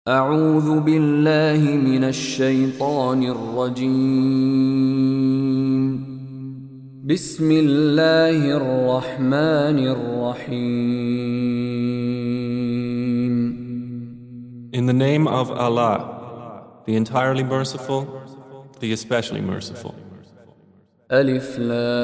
أعوذ بالله من الشيطان الرجيم. بسم الله الرحمن الرحيم. In the name of Allah, the entirely merciful, the especially merciful. ألف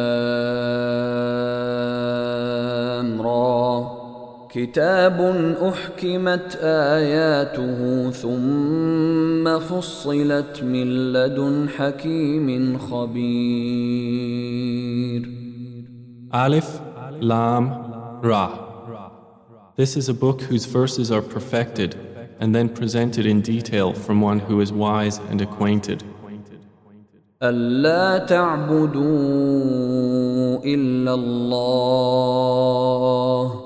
لام را كتاب أحكمت آياته ثم فصلت من لدن حكيم خبير. Alif, Lam, Ra. This is a book whose verses are perfected and then presented in detail from one who is wise and acquainted. ألا تعبدوا إلا الله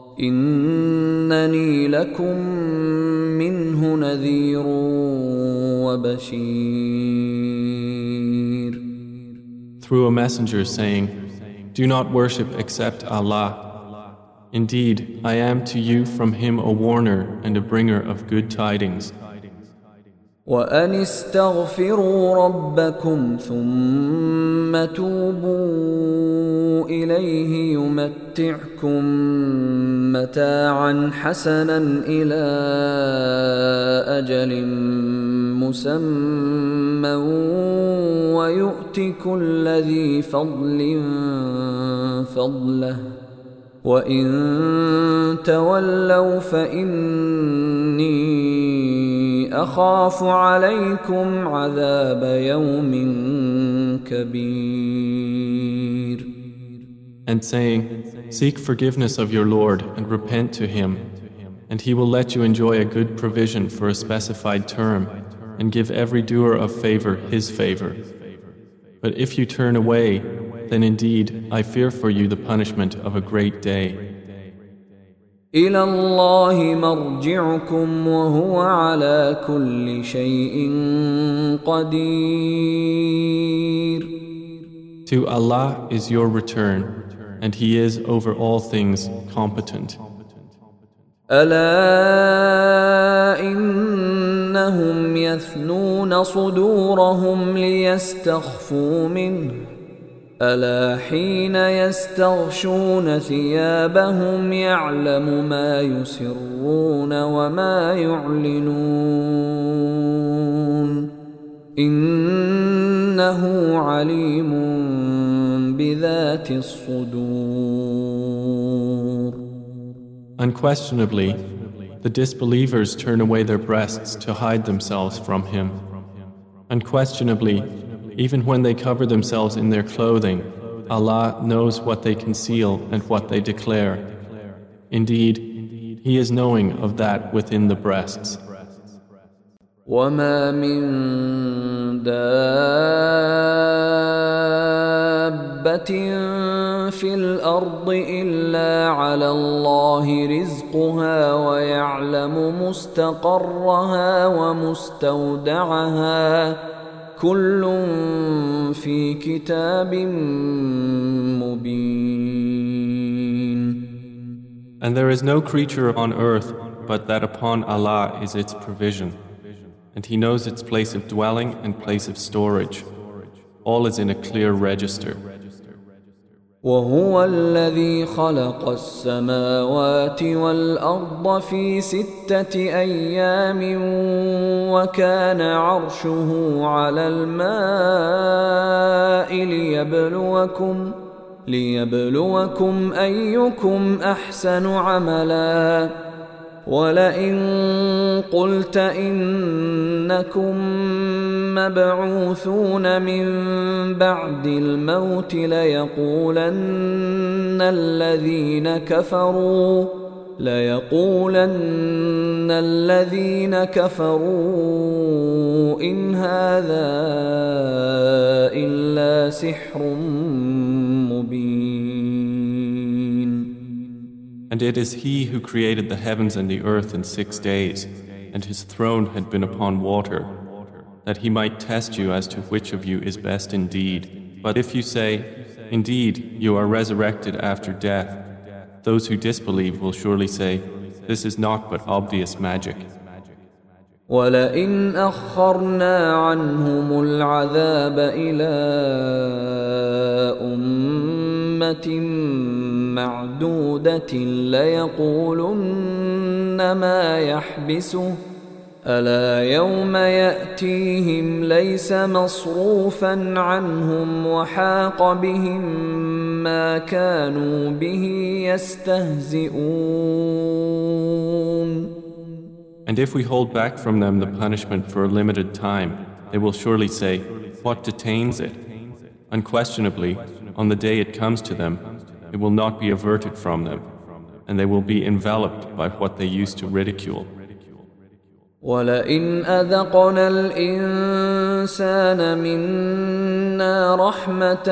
إنني لكم منه نذير وبشير. Through a messenger saying, "Do not worship except Allah. Indeed, I am to you from him a warner and a bringer of good tidings." وأن استغفروا ربكم ثم توبوا إليه يمتعكم متاعا حسنا إلى أجل مسمى ويؤت كل ذي فضل فضله وإن تولوا فإني أخاف عليكم عذاب يوم كبير. And saying, "Seek forgiveness of your Lord and repent to him, and he will let you enjoy a good provision for a specified term and give every doer of favor his favor. But if you turn away, then indeed I fear for you the punishment of a great day." إلى الله مرجعكم وهو على كل شيء قدير. To Allah is your return, and He is over all things competent. ألا إنهم يثنون صدورهم ليستخفوا منه ألا حين يستغشون ثيابهم يعلم ما يسرون وما يعلنون إنه عليم بذات الصدور. Unquestionably, the disbelievers turn away their breasts to hide themselves from Him. Unquestionably, even when they cover themselves in their clothing, Allah knows what they conceal and what they declare. Indeed, He is knowing of that within the breasts. وَمَا مِن دَابَّةٍ فِي الْأَرْضِ إِلَّا عَلَى اللَّهِ رِزْقُهَا وَيَعْلَمُ مُسْتَقَرَّهَا وَمُسْتَوْدَعَهَا كل في كتاب مبين. And there is no creature on earth but that upon Allah is its provision, and He knows its place of dwelling and place of storage. All is in a clear register. وهو الذي خلق السماوات والأرض في 6 أيام وكان عرشه على الماء ليبلوكم أيكم أحسن عملا ولئن قلت إنكم مبعوثون من بعد الموت ليقولن الذين كفروا إن هذا إلا سحر مبين. And it is He who created the heavens and the earth in 6 days, and His throne had been upon water, that He might test you as to which of you is best indeed. But if you say, "Indeed, you are resurrected after death," those who disbelieve will surely say, "This is naught but obvious magic." ولئن أخرنا عنهم العذاب إلى أمة معدودة ليقولن ما يحبسه ألا يوم يأتيهم ليس مصروفا عنهم وحاق بهم ما كانوا به يستهزئون. And if we hold back from them the punishment for a limited time, they will surely say, "What detains it?" Unquestionably, on the day it comes to them, it will not be averted from them, and they will be enveloped by what they used to ridicule. وَلَئِنْ أَذَقْنَا الْإِنسَانَ مِنَّا رَحْمَةً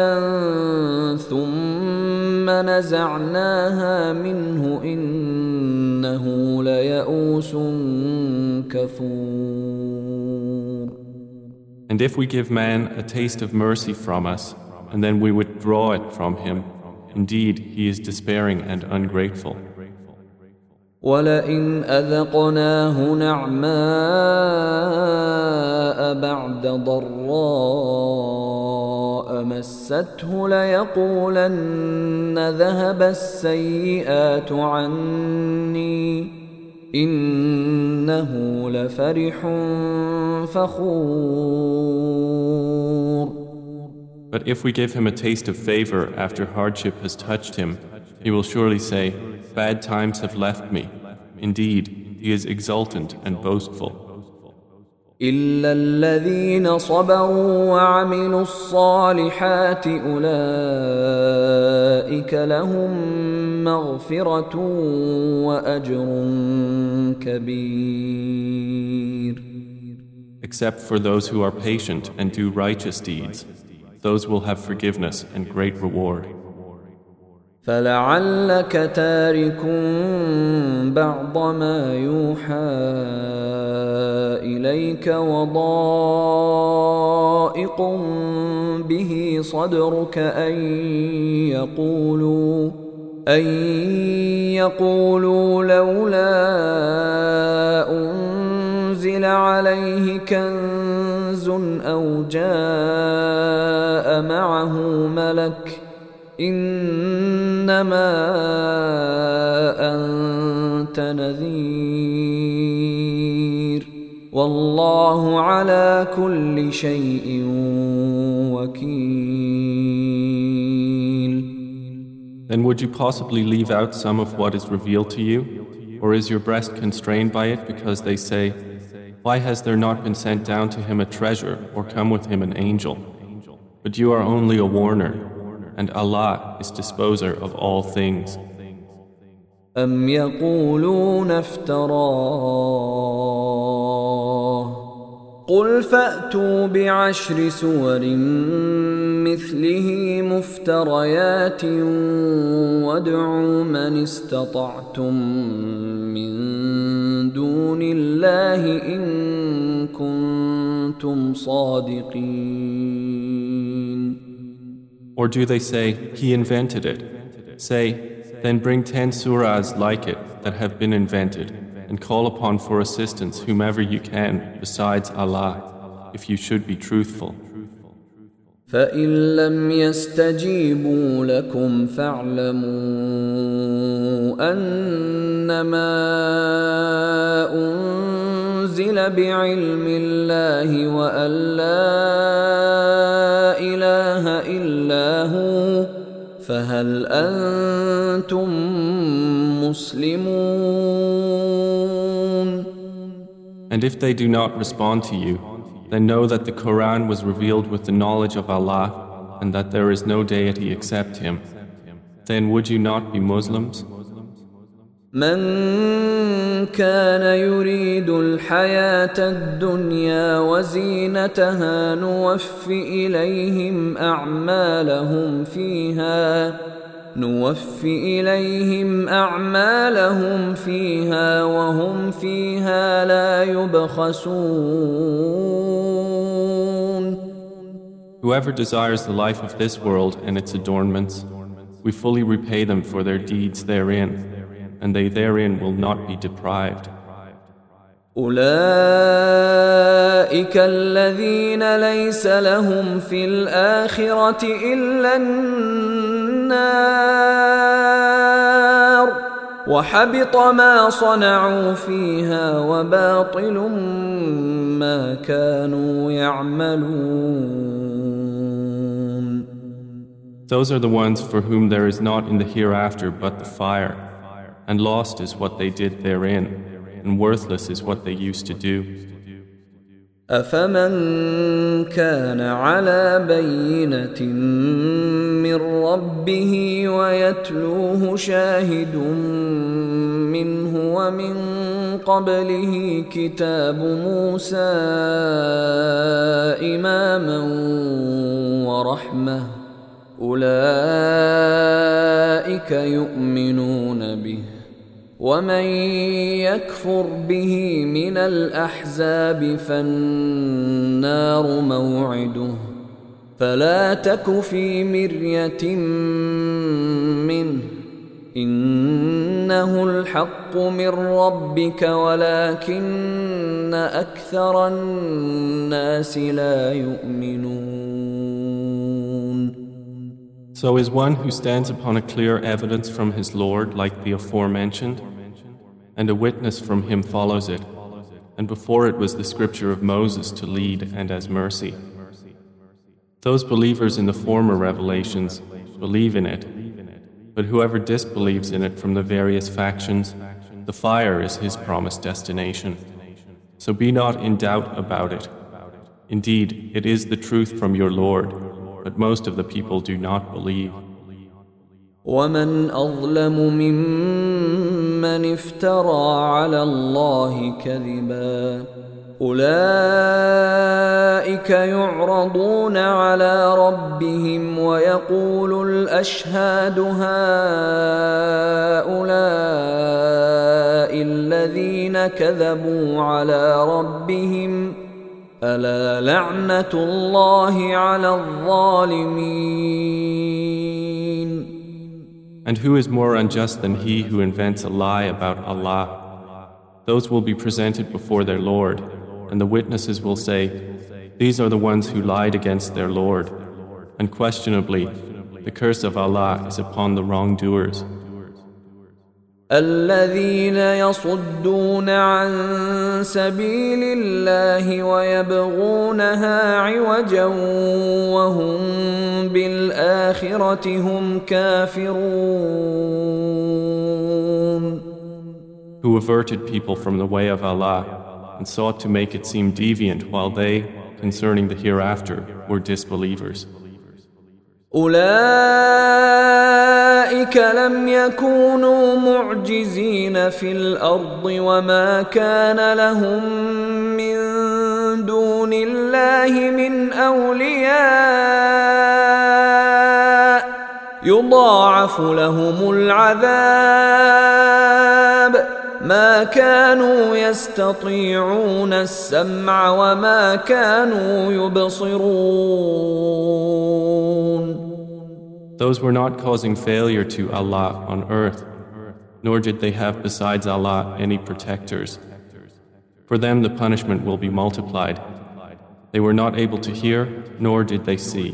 ثُمَّ نَزَعْنَاهَا مِنْهُ إِنَّهُ لَيَئُوسٌ كَفُورٌ. And if we give man a taste of mercy from us, and then we withdraw it from him, indeed he is despairing and ungrateful. وَلَئِنْ أَذَقْنَاهُ نَعْمَاءَ بَعْدَ ضَرَّاءَ مَسَّتْهُ لَيَقُولَنَّ ذَهَبَ السَّيِّئَاتُ عَنِّي إِنَّهُ لَفَرِحٌ فَخُورٌ. But if we give him a taste of favor after hardship has touched him, he will surely say, "Bad times have left me." Indeed, he is exultant and boastful. إِلَّا الَّذِينَ صَبَرُوا وَعَمِلُوا الصَّالِحَاتِ أُولَئِكَ لَهُم مَّغْفِرَةٌ وَأَجْرٌ كَبِيرٌ. Except for those who are patient and do righteous deeds, those will have forgiveness and great reward. فَلَعَلَّكَ تَارِكٌ بَعْضَ مَا يُوحَى إِلَيْكَ وَضَائِقٌ بِهِ صَدْرُكَ أَن يَقُولُوا لَوْلَا أُنزِلَ عَلَيْهِ كَنزٌ أَوْ جَاءَ مَعَهُ مَلَكٌ إنما أنت نذير والله على كل شيء وكيل. Then would you possibly leave out some of what is revealed to you? Or is your breast constrained by it because they say, "Why has there not been sent down to him a treasure or come with him an angel?" But you are only a warner, and Allah is disposer of all things. أم يقولون افتراه قل فأتوا بعشر سور مثله مفتريات وادعوا من استطعتم من دون الله إن كنتم صادقين. Or do they say, "He invented it"? Say, then bring 10 surahs like it that have been invented, and call upon for assistance whomever you can besides Allah, if you should be truthful. فَإِن لَّمْ يَسْتَجِيبُوا لَكُمْ فَاعْلَمُوا أَنَّمَا أُنزِلَ بِعِلْمِ اللَّهِ وَأَن لَّا إِلَٰهَ إِلَّا هُوَ فَهَلْ أَنتُم مُّسْلِمُونَ. And if they do not respond to you, then know that the Quran was revealed with the knowledge of Allah and that there is no deity except Him. Then would you not be Muslims? من كان يريد الحياة الدنيا وزينتها نوفِ إليهم أعمالهم فيها وهم فيها لا يبخسون. Whoever desires the life of this world and its adornments, we fully repay them for their deeds therein, and they therein will not be deprived. أولئك الذين ليس لهم في الآخرة إلا النار وحبط ما صنعوا فيها وباطل ما كانوا يعملون. Those are the ones for whom there is not in the hereafter but the fire, and lost is what they did therein, and worthless is what they used to do. أفمن كان على بينة من ربه ويتلوه شاهد منه ومن قبله كتاب موسى إماما ورحمة أولئك يؤمنون به ومن يكفر به من الأحزاب فالنار موعده فلا تك في مرية منه إنه الحق من ربك ولكن أكثر الناس لا يؤمنون. So is one who stands upon a clear evidence from his Lord like the aforementioned, and a witness from him follows it, and before it was the scripture of Moses to lead and as mercy. Those believers in the former revelations believe in it, but whoever disbelieves in it from the various factions, the fire is his promised destination. So be not in doubt about it. Indeed, it is the truth from your Lord, but most of the people do not believe. ومن أظلم ممن افترى على الله كذبا أولئك يعرضون على ربهم ويقول الأشهاد هؤلاء الذين كذبوا على ربهم ألا لعنة الله على الظالمين. And who is more unjust than he who invents a lie about Allah? Those will be presented before their Lord, and the witnesses will say, these are the ones who lied against their Lord. Unquestionably, the curse of Allah is upon the wrongdoers. الذين يصدون عن سبيل الله ويبغونها عوجا وهم بالآخرة هم كافرون. Who averted people from the way of Allah and sought to make it seem deviant while they, concerning the hereafter, were disbelievers. أولئك لم يكونوا معجزين في الأرض وما كان لهم من دون الله من أولياء يضاعف لهم العذاب ما كانوا يستطيعون السمع وما كانوا يبصرون. Those were not causing failure to Allah on earth, nor did they have besides Allah any protectors. For them the punishment will be multiplied. They were not able to hear, nor did they see.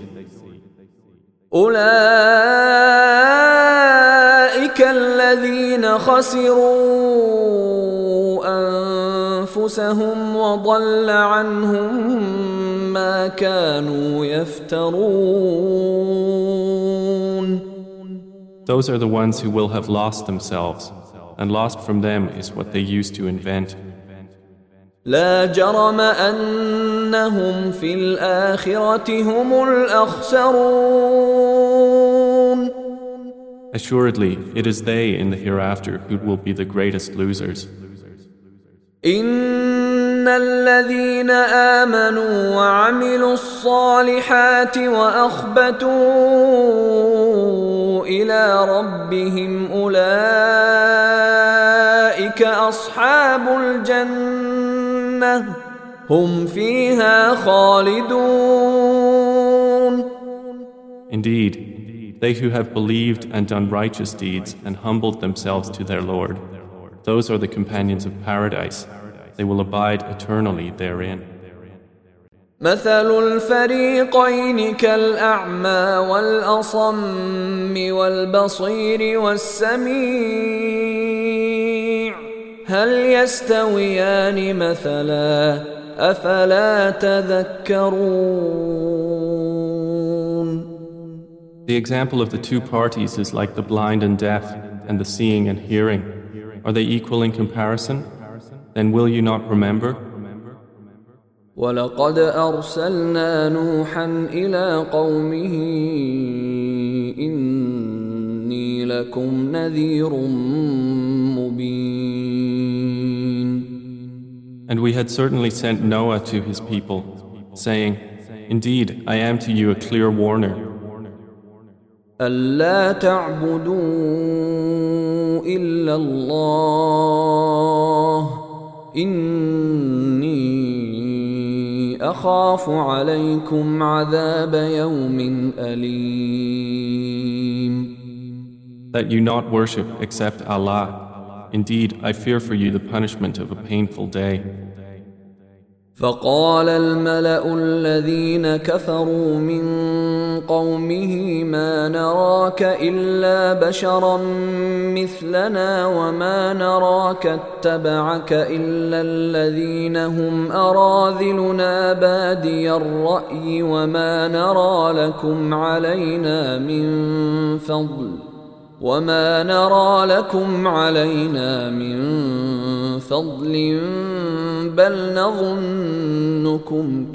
أولئك الذين خسروا أنفسهم وضل عنهم ما كانوا يفترون. Those are the ones who will have lost themselves, and lost from them is what they used to invent. لا جرم أنهم في الآخرة هم الأخسرون. Assuredly, it is they in the hereafter who will be the greatest losers. إن الذين آمنوا وعملوا الصالحات وأخبتوا إلى ربهم أولئك أصحاب الجنة هم فيها خالدون. Indeed, they who have believed and done righteous deeds and humbled themselves to their Lord, those are the companions of paradise. They will abide eternally therein. مثل الفريقين كالأعمى والأصم والبصير والسميع هل يستويان مثلا أفلا تذكرون. The example of the two parties is like the blind and deaf and the seeing and hearing. Are they equal in comparison? Then will you not remember? ولقد أرسلنا نوحا إلى قومه إني لكم نذير مبين. And we had certainly sent Noah to his people, saying, Indeed, I am to you a clear warner. ألا تعبدوا إلا الله إني أخاف عليكم عذاب يوم أليم. That you not worship except Allah. Indeed, I fear for you the punishment of a painful day. فقال الملأ الذين كفروا من قومه ما نراك إلا بشرا مثلنا وما نراك اتبعك إلا الذين هم أراذلنا بادي الرأي وما نرى لكم علينا من فضل بل نظنكم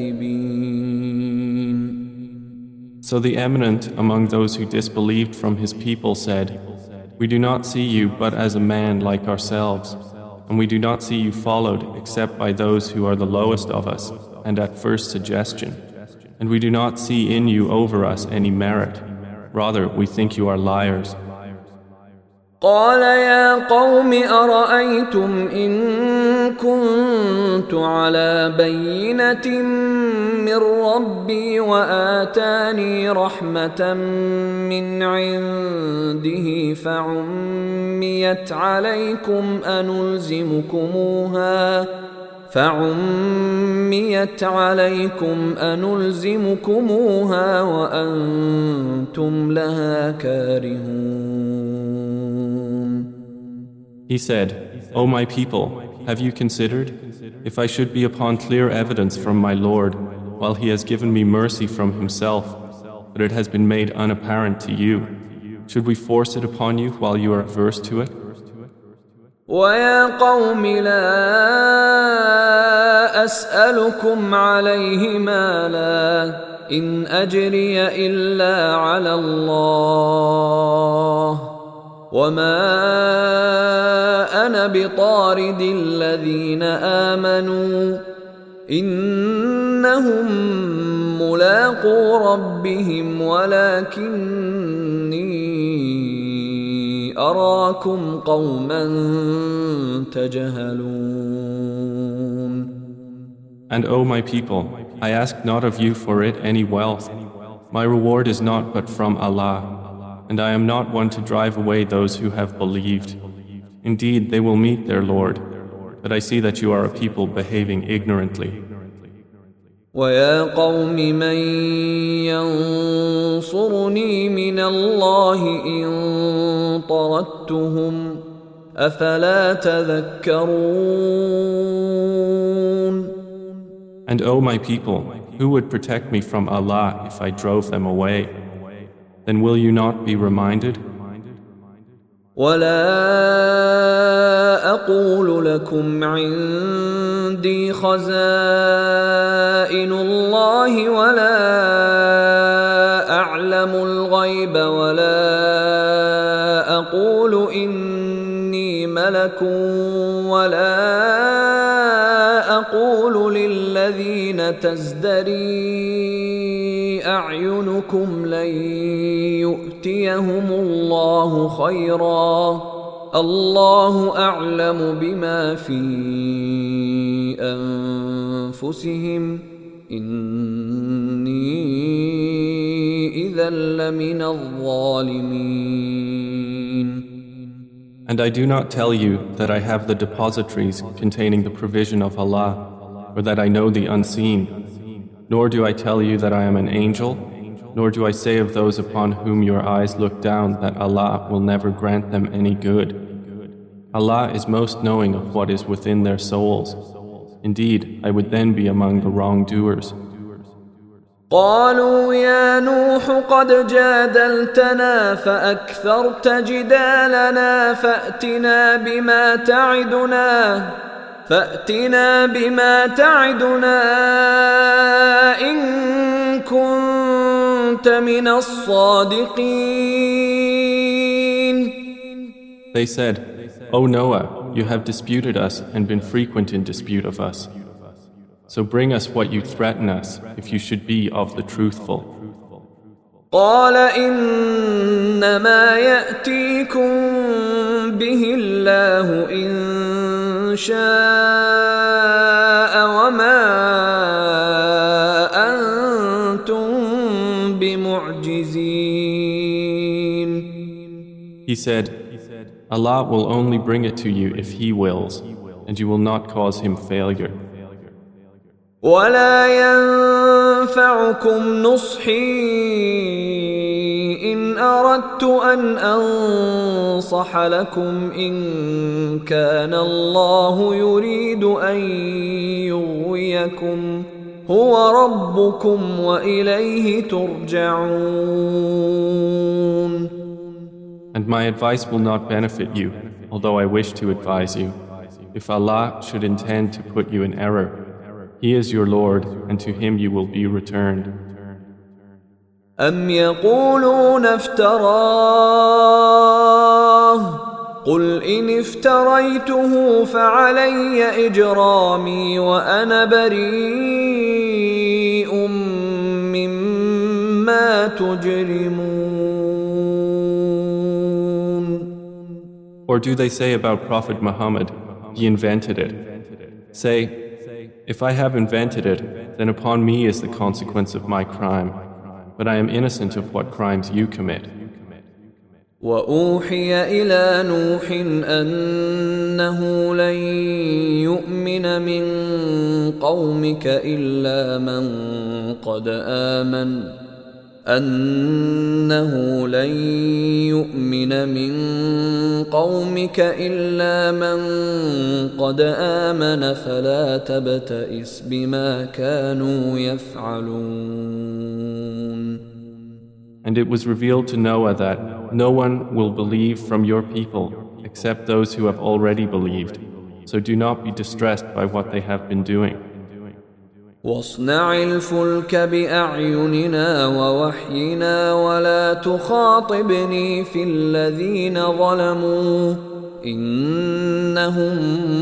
كاذبين. So the eminent among those who disbelieved from his people said, We do not see you but as a man like ourselves, and we do not see you followed except by those who are the lowest of us and at first suggestion, and we do not see in you over us any merit. Rather, we think you are liars. قال يا قوم أرأيتم إن كنت على بينة من ربي وآتاني رحمة من عنده فعميت عليكم أنلزمكموها وأنتم لها كارهون. He said, O my people, have you considered, if I should be upon clear evidence from my Lord, while He has given me mercy from Himself, but it has been made unapparent to you, should we force it upon you while you are averse to it? وَيَا قَوْمِ لَا أَسْأَلُكُمْ عَلَيْهِ مَالًا إِنْ أَجْرِيَ إِلَّا عَلَى اللَّهِ وَمَا أَنَا بِطَارِدِ الَّذِينَ آمَنُوا إِنَّهُمْ مُلَاقُو رَبِّهِمْ وَلَكِنِّي أَرَاكُمْ قَوْمًا تَجْهَلُونَ. And O my people, I ask not of you for it any wealth. My reward is not but from Allah. And I am not one to drive away those who have believed. Indeed, they will meet their Lord, but I see that you are a people behaving ignorantly. وَيَا قَوْمِ مَنْ يَنْصُرُنِي مِنَ اللَّهِ إِنْ طَرَدتُّهُمْ أَفَلَا تَذَكَّرُونَ. And O my people, who would protect me from Allah if I drove them away? Then will you not be reminded? وَلَا أَقُولُ لَكُمْ عِنْدِي خَزَائِنُ اللَّهِ وَلَا أَعْلَمُ الْغَيْبَ وَلَا أَقُولُ إِنِّي مَلَكٌ وَلَا أَقُولُ لِلَّذِينَ تَزْدَرِي أعينكم لن يؤتيهم الله خيرا الله أعلم بما في أنفسهم إني إذا لمن الظالمين. And I do not tell you that I have the depositories containing the provision of Allah, or that I know the unseen. Nor do I tell you that I am an angel, nor do I say of those upon whom your eyes look down that Allah will never grant them any good. Allah is most knowing of what is within their souls. Indeed, I would then be among the wrongdoers. قالوا يا نوح قد جادلتنا فأكثرت جدالنا فأتنا بما تعدنا إن كنت من الصادقين. They said, O Noah, you have disputed us and been frequent in dispute of us. So bring us what you threaten us, if you should be of the truthful. قال إنما يأتيكم به الله إن شاء وما أنتم بمعجزين. He said, Allah will only bring it to you if He wills, and you will not cause Him failure. ولا ينفعكم نصحي إن أردت أن أنصح لكم إن كان الله يريد أن يغويكم هو ربكم وإليه ترجعون. And my advice will not benefit you, although I wish to advise you. If Allah should intend to put you in error, He is your Lord, and to Him you will be returned. أم يقولون افتراه قل إن افتريته فعلي إجرامي وأنا بريء مما تجرمون. Or do they say about Prophet Muhammad, he invented it? Say, if I have invented it, then upon me is the consequence of my crime, but I am innocent of what crimes you commit. وأوحي إلى نوح أنه لن يؤمن من قومك إلا من قد آمن فلا تبتئس بما كانوا يفعلون. And it was revealed to Noah that no one will believe from your people except those who have already believed. So do not be distressed by what they have been doing. واصنع الفلك بأعيننا ووحينا ولا تخاطبني في الذين ظلموا إنهم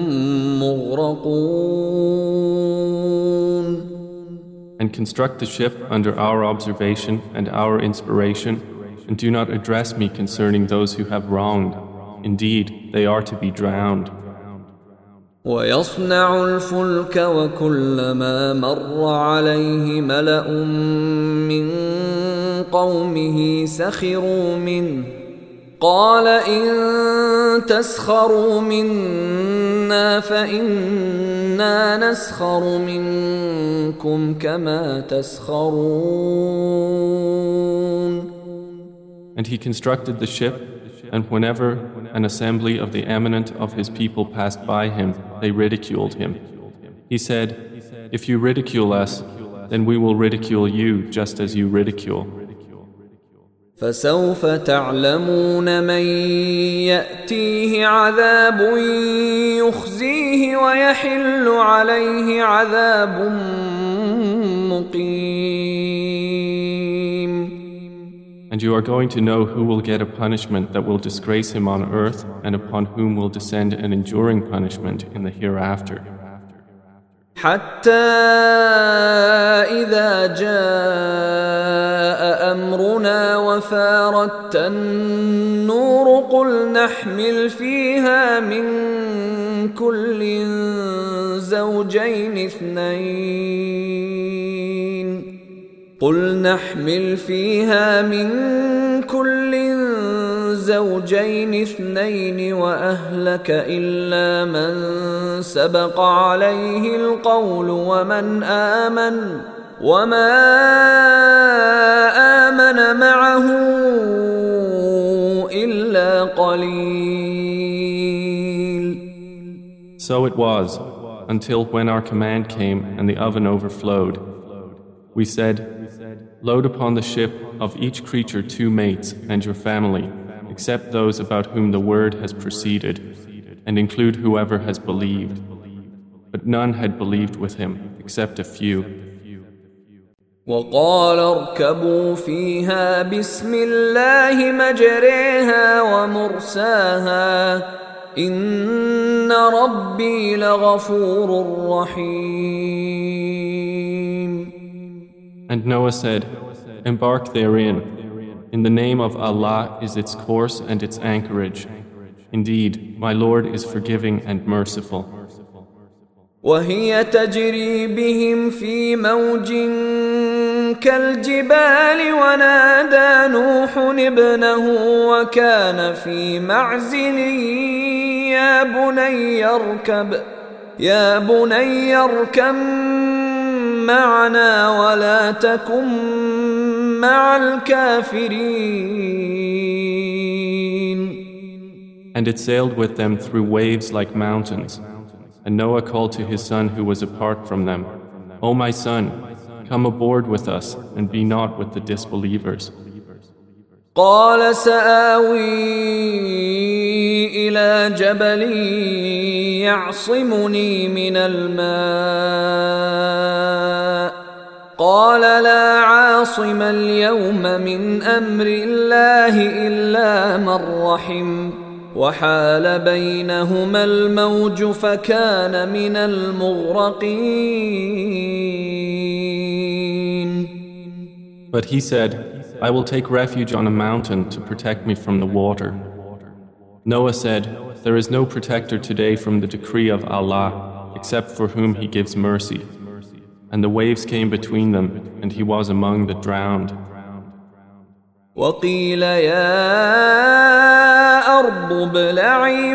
مغرقون. And construct the ship under our observation and our inspiration, and do not address me concerning those who have wronged. Indeed, they are to be drowned. ويصنع الفلك وكلما مر عليه ملأ من قومه سخروا منه قال إن تسخروا منا فإنا نسخر منكم كما تسخرون. And he constructed the ship, and whenever an assembly of the eminent of his people passed by him, they ridiculed him. He said, if you ridicule us, then we will ridicule you just as you ridicule. فسوف تعلمون من يأتيه عذاب يخزيه ويحل عليه عذاب مقيم. And you are going to know who will get a punishment that will disgrace him on earth and upon whom will descend an enduring punishment in the hereafter. حتى إذا جاء أمرنا وفارت النور قل نحمل فيها من كل زوجين اثنين وأهلك إلا من سبق عليه القول ومن آمن وما آمن معه إلا قليل. So it was, until when our command came and the oven overflowed. We said, load upon the ship of each creature 2 mates and your family, except those about whom the word has proceeded, and include whoever has believed. But none had believed with him, except a few. وقال اركبوا فيها بسم الله مجريها ومرساها إن ربي لغفور رحيم. And Noah said, embark therein. In the name of Allah is its course and its anchorage. Indeed, my Lord is forgiving and merciful. وهي تجري بهم في موج كالجبال ونادى نوح ابنه وكان في معزل يا بني اركب معنا ولا تكن مع الكافرين. And it sailed with them through waves like mountains. And Noah called to his son who was apart from them, O my son, come aboard with us and be not with the disbelievers. قال سآوي إلى جبل يعصمني من الماء قال لا عاصم اليوم من أمر الله إلا من رحم وحال بينهما الموج فكان من المغرقين. But he said, I will take refuge on a mountain to protect me from the water. Noah said, there is no protector today from the decree of Allah except for whom He gives mercy. And the waves came between them, and he was among the drowned. وقيل يا أرض ابلعي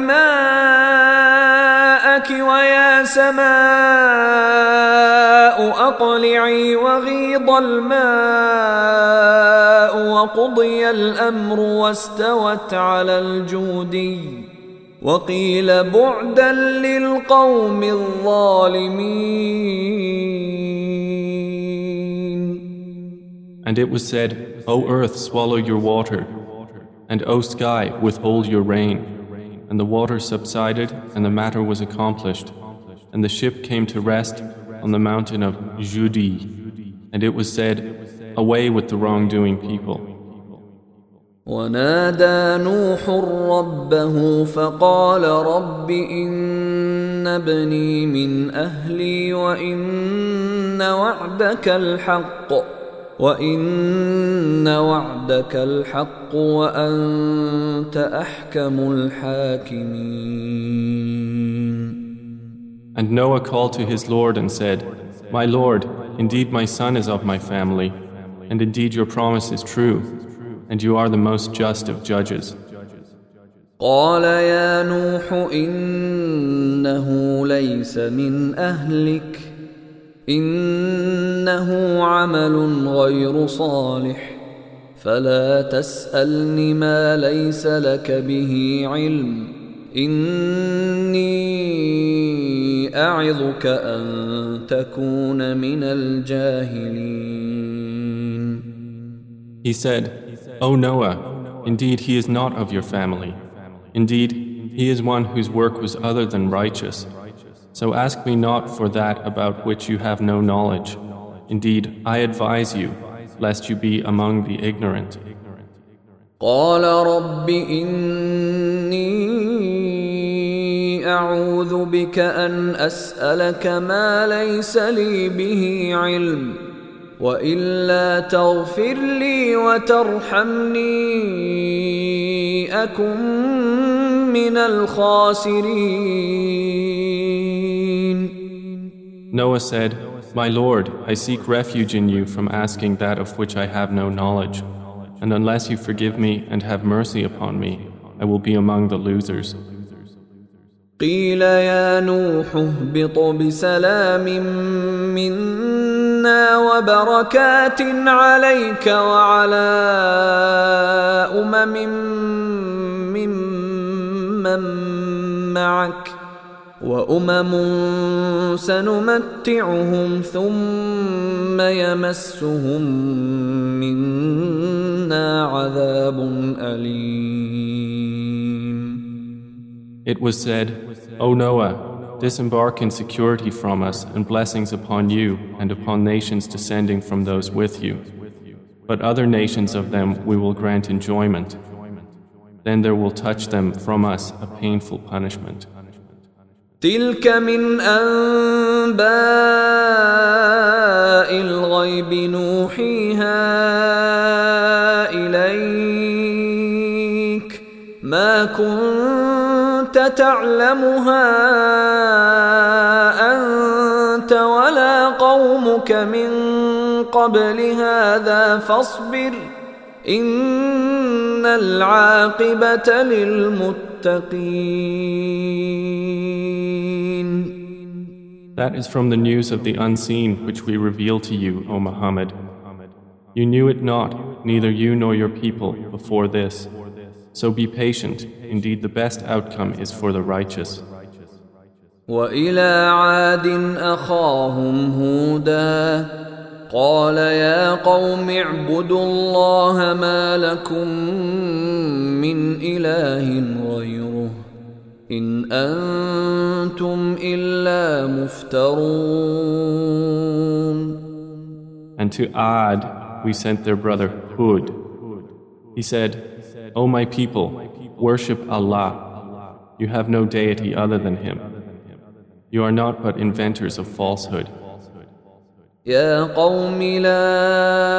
ماءك ويا سماء أقلعي وغيض الماء وقضي الأمر واستوت على الجودي وقيل بعدا للقوم الظالمين. And it was said, O earth, swallow your water, and O sky, withhold your rain. And the water subsided, and the matter was accomplished. And the ship came to rest on the mountain of Judi. And it was said, away with the wrongdoing people. ونادى نوح ربه فقال رب إن ابني من أهلي وإن وعدك الحق وأنت أحكم الحاكمين. And Noah called to his Lord and said, My Lord, indeed my son is of my family, and indeed your promise is true, and you are the most just of judges. قال يا نوح إنه ليس من أهلك إنه عمل غير صالح فلا تسألني ما ليس لك به علم إني أعظك أن تكون من الجاهلين. He said, O Noah, indeed he is not of your family. Indeed, he is one whose work was other than righteous. So ask me not for that about which you have no knowledge. Indeed, I advise you, lest you be among the ignorant. قال رب إني أعوذ بك أن أسألك ما ليس لي به علم وإلا تغفر لي وترحمني أكن من الخاسرين. Noah said, My Lord, I seek refuge in you from asking that of which I have no knowledge. And unless you forgive me and have mercy upon me, I will be among the losers. قيل يا نوح اهبط بسلام منا وبركات عليك وعلى ممن معك وأمم سنمتعهم ثم يمسهم منا عذاب أليم. It was said, O Noah, disembark in security from us and blessings upon you and upon nations descending from those with you. But other nations of them we will grant enjoyment. Then there will touch them from us a painful punishment. تلك من أنباء الغيب نوحيها إليك ما كنت تعلمها أنت ولا قومك من قبل هذا فاصبر إن العاقبة للمتقين. That is from the news of the unseen which we reveal to you, O Muhammad. You knew it not, neither you nor your people, before this. So be patient, indeed the best outcome is for the righteous. وإلى عاد أخاهم هودا قال يا قوم اعبدوا الله ما لكم من إله غيره إن أنتم إلا مفترون. And to Ad we sent their brother Hud. He said, O my people, worship Allah. You have no deity other than Him. You are not but inventors of falsehood. يا قوم لا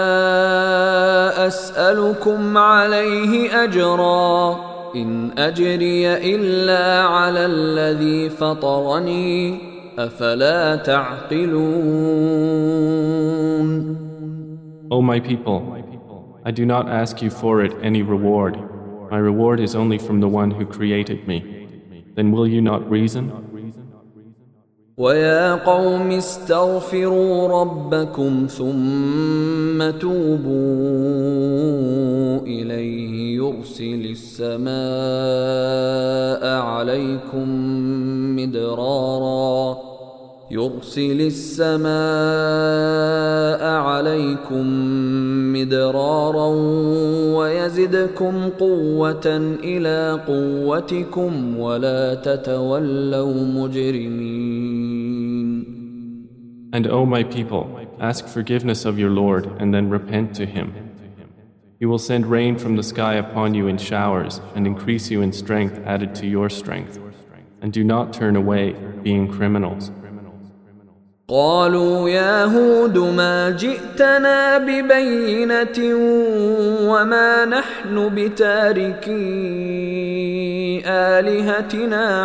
أسألكم عليه أجرا إن أجري إلا على الذي فطرني أفلا تعقلون. O my people, I do not ask you for it any reward. My reward is only from the one who created me. Then will you not reason? ويا قوم استغفروا ربكم ثم توبوا إليه يرسل السماء عليكم مدرارا ويزدكم قوة إلى قوتكم ولا تتولوا مجرمين. And O my people, ask forgiveness of your Lord and then repent to Him. He will send rain from the sky upon you in showers and increase you in strength added to your strength. And do not turn away, being criminals. قالوا يا هود ما جئتنا ببينة وما نحن بتاركي آلهتنا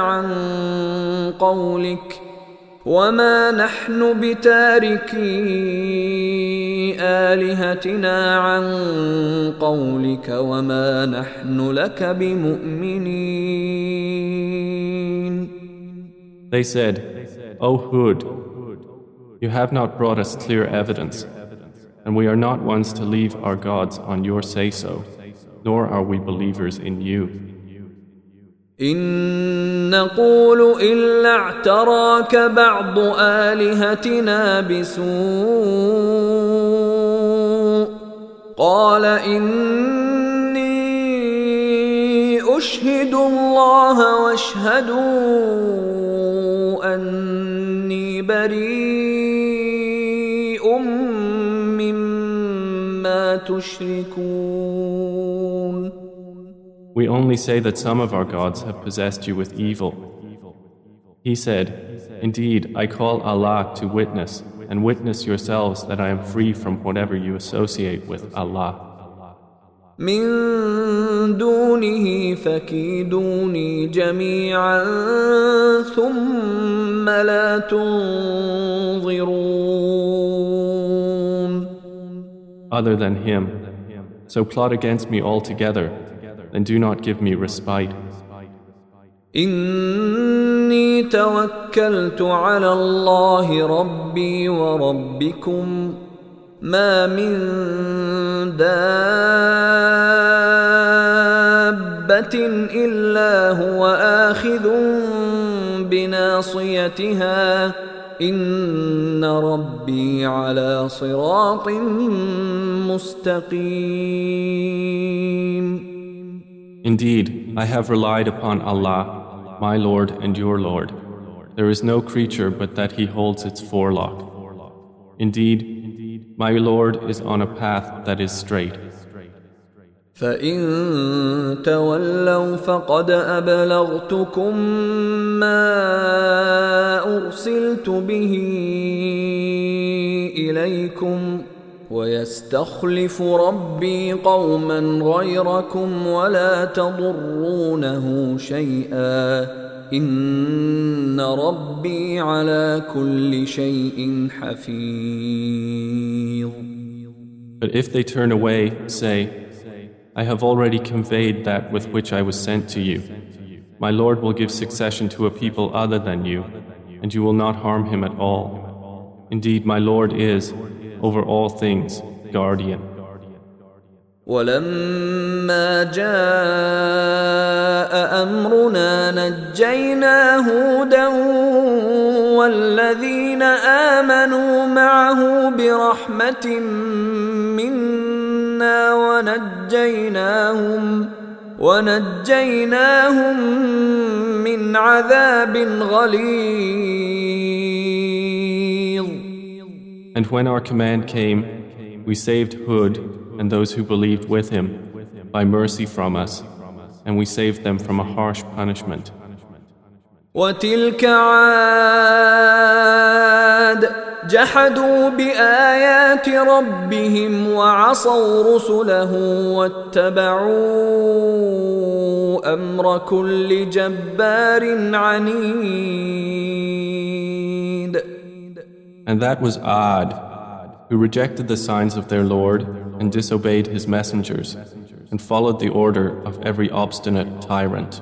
عن قولك وما نحن لك بمؤمنين. They said, O Hud, you have not brought us clear evidence, and we are not ones to leave our gods on your say-so, nor are we believers in you. إن نقول إلا اعتراك بعض آلهتنا بسوء قال إني أشهد الله واشهدوا أني بريء مما تشركون. We only say that some of our gods have possessed you with evil. He said, Indeed, I call Allah to witness, and witness yourselves that I am free from whatever you associate with Allah. من دونه فكيدوني جميعا ثم لا تنظرون. Other than Him, so plot against me altogether, and do not give me respite. إني توكلت على الله ربي وربكم ما من دابة إلا هو آخذ بناصيتها إن ربي على صراط مستقيم. Indeed, I have relied upon Allah, my Lord and your Lord. There is no creature but that He holds its forelock. Indeed, my Lord is on a path that is straight. فإن تولوا فقد أبلغتكم ما أرسلت به إليكم ويستخلف ربي قوما غيركم ولا تضرونه شيئا إن ربي على كل شيء حفيظ. But if they turn away, say, I have already conveyed that with which I was sent to you. My Lord will give succession to a people other than you, and you will not harm him at all. Indeed, my Lord is, over all things, guardian. ولما جاء أمرنا نجينا هودا والذين آمنوا معه برحمة منا ونجيناهم من عذاب غليظ. And when our command came, we saved Hud and those who believed with him by mercy from us, and we saved them from a harsh punishment. وتلك عاد جحدوا بآيات ربهم وعصوا رسله واتبعوا أمر كل جبار عنيد. And that was Ad, who rejected the signs of their Lord and disobeyed his messengers, and followed the order of every obstinate tyrant.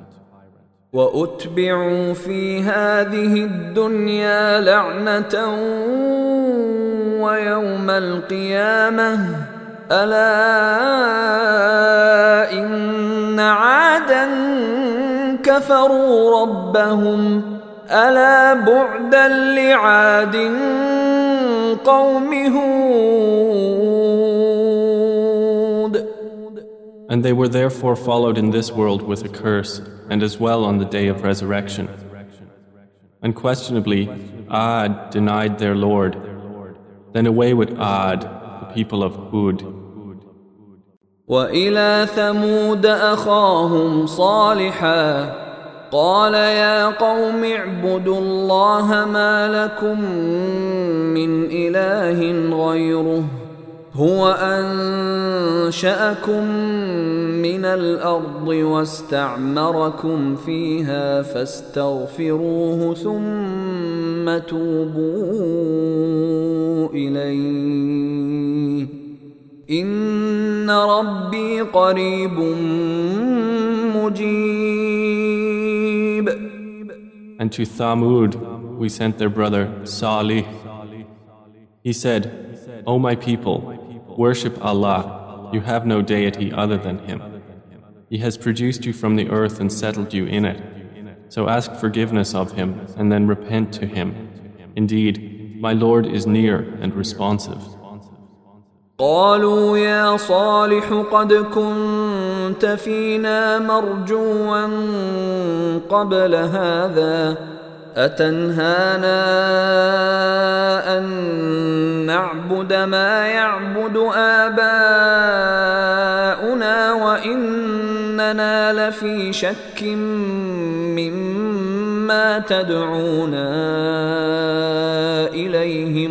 وأتبعوا في هذه الدنيا لعنة ويوم القيامة ألا إن عادا كفروا ربهم ألا بعدا لعاد قوم هود. And they were therefore followed in this world with a curse, and as well on the day of resurrection. Unquestionably, Ad denied their Lord. Then away with Ad, the people of Hud. وإلى ثمود أخاهم صالحا قال يا قوم اعبدوا الله ما لكم من إله غيره هو أنشأكم من الأرض واستعمركم فيها فاستغفروه ثم توبوا إليه إن ربي قريب مجيب. And to Thamud we sent their brother Salih. He said, O my people, worship Allah, you have no deity other than Him. He has produced you from the earth and settled you in it. So ask forgiveness of Him and then repent to Him. Indeed, my Lord is near and responsive. قالوا يا صالح قد كنت فينا مرجوا قبل هذا أتنهانا أن نعبد ما يعبد آباؤنا وإننا لفي شك مما تدعونا إليه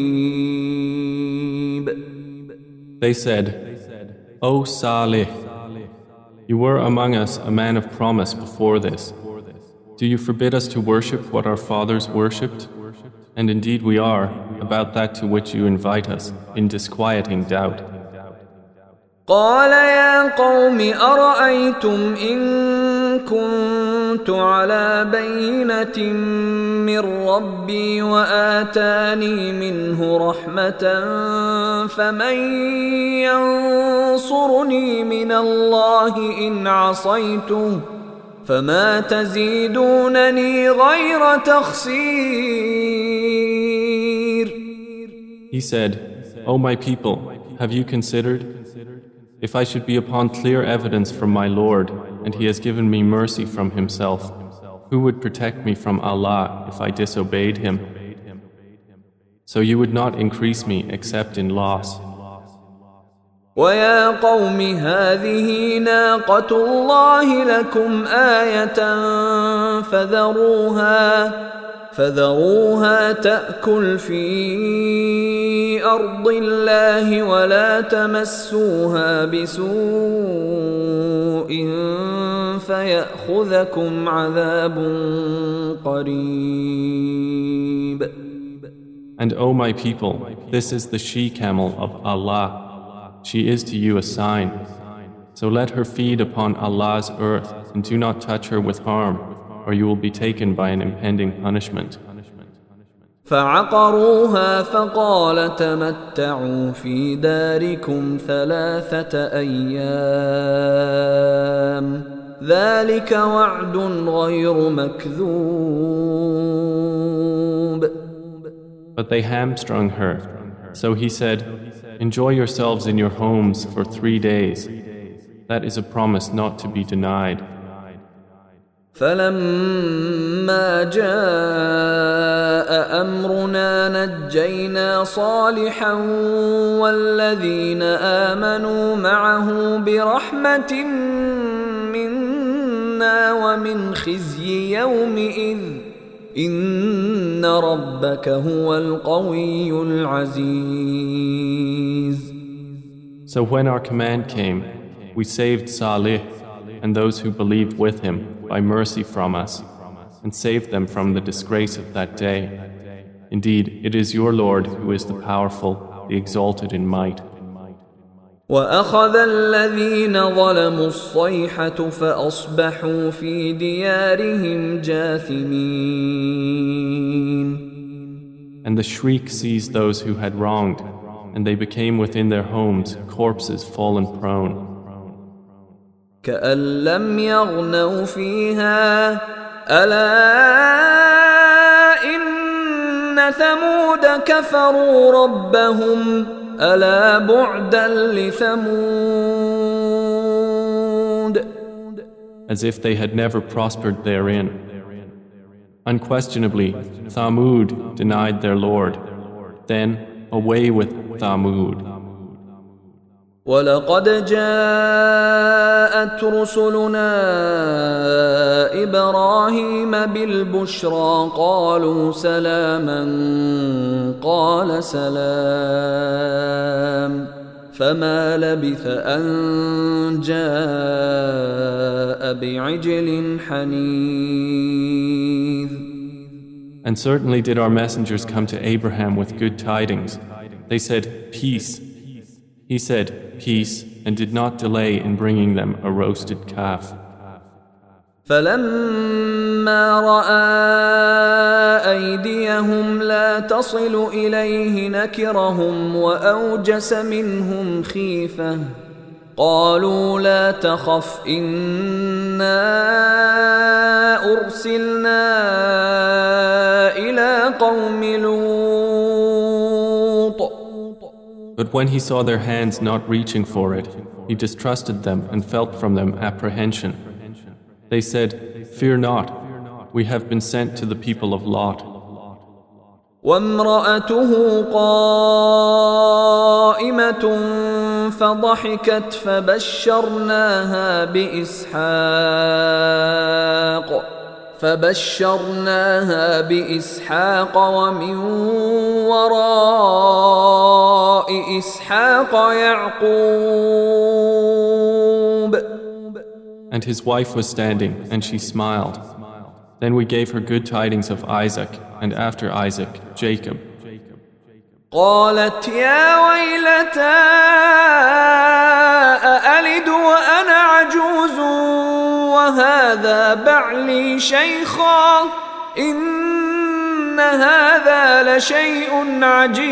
مريب. They said, O Salih, you were among us a man of promise before this. Do you forbid us to worship what our fathers worshipped? And indeed we are, about that to which you invite us, in disquieting doubt. قال يا قوم أرأيتم إن كنتم كنت على بينة من ربي وآتاني منه رحمة فمن ينصرني من الله إن عصيته فما تزيدونني غير تخسير. He said, O my people, have you considered? If I should be upon clear evidence from my Lord, and He has given me mercy from Himself, who would protect me from Allah if I disobeyed Him? So you would not increase me except in loss. وَيَا قَوْمِ هَذِهِ نَاقَةُ اللَّهِ لَكُمْ آيَةً فذروها تأكل في أرض الله ولا تمسوها بسوء فيأخذكم عذاب قريب. And O my people, this is the she-camel of Allah. She is to you a sign. So let her feed upon Allah's earth and do not touch her with harm, or you will be taken by an impending punishment. فعقروها فقال تمتعوا في داركم 3 أيام ذلك وعد غير مكذوب. But they hamstrung her. So he said, enjoy yourselves in your homes for 3 days. That is a promise not to be denied. فلما جاء أمرنا نجينا صالحا والذين آمنوا معه برحمة منا ومن خزي يومئذ إن ربك هو القوي العزيز. So when our command came, we saved Salih and those who believed with him by mercy from us, and saved them from the disgrace of that day. Indeed, it is your Lord who is the powerful, the exalted in might. وَأَخَذَ الَّذِينَ ظَلَمُوا الصَّيْحَةُ فَأَصْبَحُوا فِي دِيَارِهِمْ جَاثِمِينَ. And the shriek seized those who had wronged, and they became within their homes corpses fallen prone. كأن لم يغنوا فيها ألا إن ثمود كفروا ربهم ألا بعدا لثمود. As if they had never prospered therein. Unquestionably, Thamud denied their Lord. Then away with Thamud. وَلَقَدْ جَاءَتْ رُسُلُنَا إِبْرَاهِيمَ بِالْبُشْرَى قَالُوا سَلَامًا قَالَ سَلَامٌ فَمَا لَبِثَ أَن جَاءَ بِعِجْلٍ حَنِيذٍ. And certainly did our messengers come to Abraham with good tidings. They said, peace. He said, peace, and did not delay in bringing them a roasted calf. فَلَمَّا رَأَى أَيْدِيَهُمْ لَا تَصِلُ إِلَيْهِ نَكِرَهُمْ وَأَوْجَسَ مِنْهُمْ خِيفَةً قَالُوا لَا تَخَفْ إِنَّا أُرْسِلْنَا إِلَى قَوْمِ لُوطٍ. But when he saw their hands not reaching for it, he distrusted them and felt from them apprehension. They said, fear not, we have been sent to the people of Lot. وامرأته قائمة فضحكت فبشرناها بإسحاق ومن وراء إسحاق يعقوب. And his wife was standing, and she smiled. Then we gave her good tidings of Isaac, and after Isaac, Jacob. قالت يا ويلتى أألد وأنا عجوز وهذا بعلي شيخا إن هذا لشيء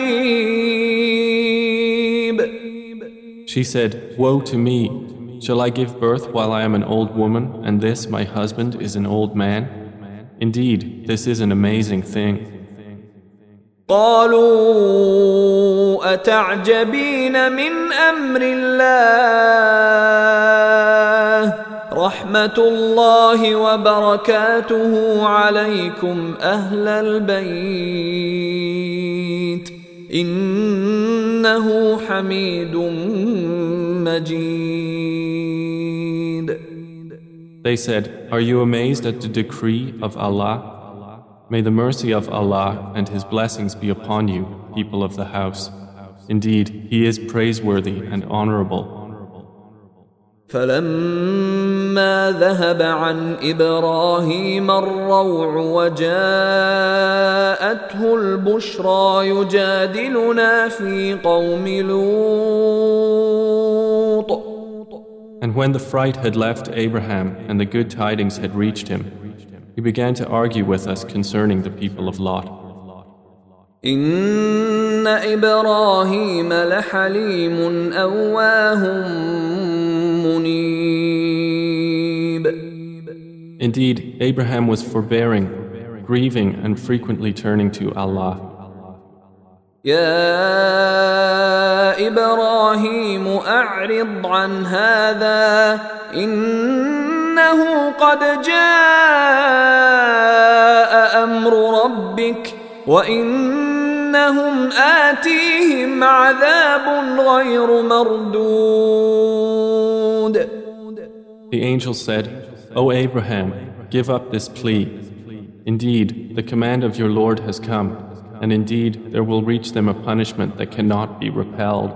عجيب. She said, "Woe to me! Shall I give birth while I am an old woman, and this, my husband, is an old man? Indeed, this is an amazing thing." قالوا أتعجبين من أمر الله رحمة الله وبركاته عليكم أهل البيت إنه حميد مجيد. They said, "Are you amazed at the decree of Allah? May the mercy of Allah and His blessings be upon you, people of the house. Indeed, He is praiseworthy and honorable." فلما ذهب عن إبراهيم الروع وجاءته البشرى يجادلنا في قوم لوط. And when the fright had left Abraham and the good tidings had reached him, he began to argue with us concerning the people of Lot. إن إبراهيم لحليم أواه منيب. Indeed, Abraham was forbearing, grieving, and frequently turning to Allah. يا إبراهيم أعرض عن هذا إنه قد جاء أمر ربك وإنهم آتيهم عذاب غير مردود. The angel said, "O Abraham, give up this plea. Indeed, the command of your Lord has come, and indeed there will reach them a punishment that cannot be repelled."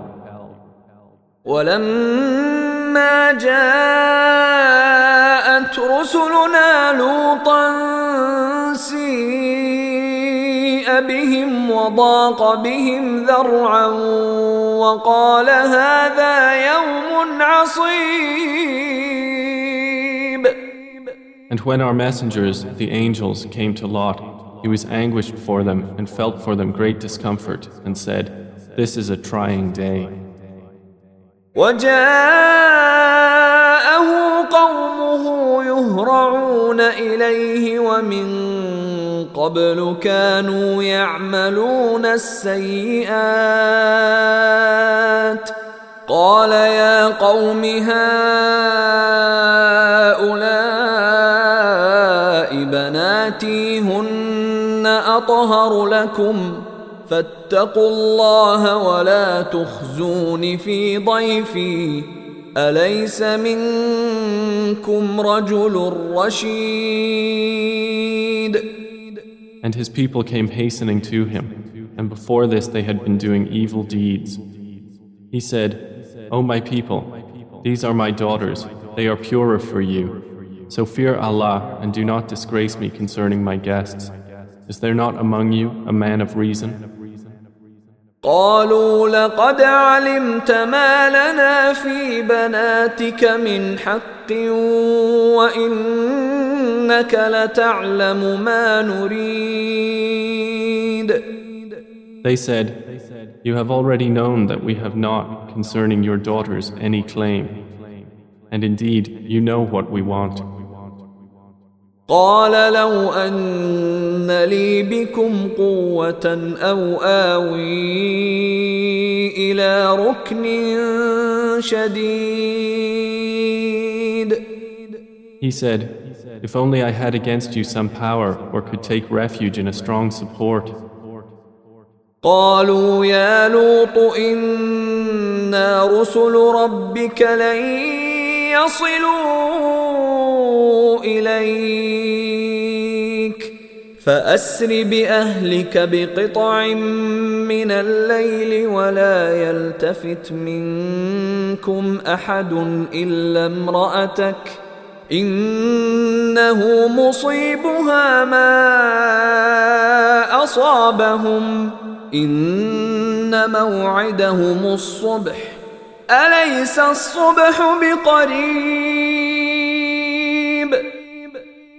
ولما جاءت رسلنا لوطا سيء بهم وضاق بهم ذرعا وقال هذا يوم عصيب. And when our messengers, the angels, came to Lot, he was anguished for them and felt for them great discomfort and said, "This is a trying day." وجاءه قومه يهرعون إليه ومن قبل كانوا يعملون السيئات قال يا قوم هؤلاء بناتي هن أطهر لكم فاتقوا الله ولا تخزون في ضيفي أليس منكم رجل رشيد. And his people came hastening to him, and before this they had been doing evil deeds. He said, "O my people, these are my daughters, they are purer for you. So fear Allah and do not disgrace me concerning my guests. Is there not among you a man of reason?" قالوا لقد علمت ما لنا في بناتك من حق وإنك لتعلم ما نريد. They said, "You have already known that we have not concerning your daughters any claim, and indeed you know what we want." قال لو أن لي بكم قوة أو آوي إلى ركن شديد. He said, "If only I had against you some power or could take refuge in a strong support." قالوا يا لوط إنا رسل ربك لن يصلوا إليك فأسر بأهلك بقطع من الليل ولا يلتفت منكم أحد إلا امرأتك إنه مصيبها ما أصابهم إن موعدهم الصبح أليس الصبح بقريب.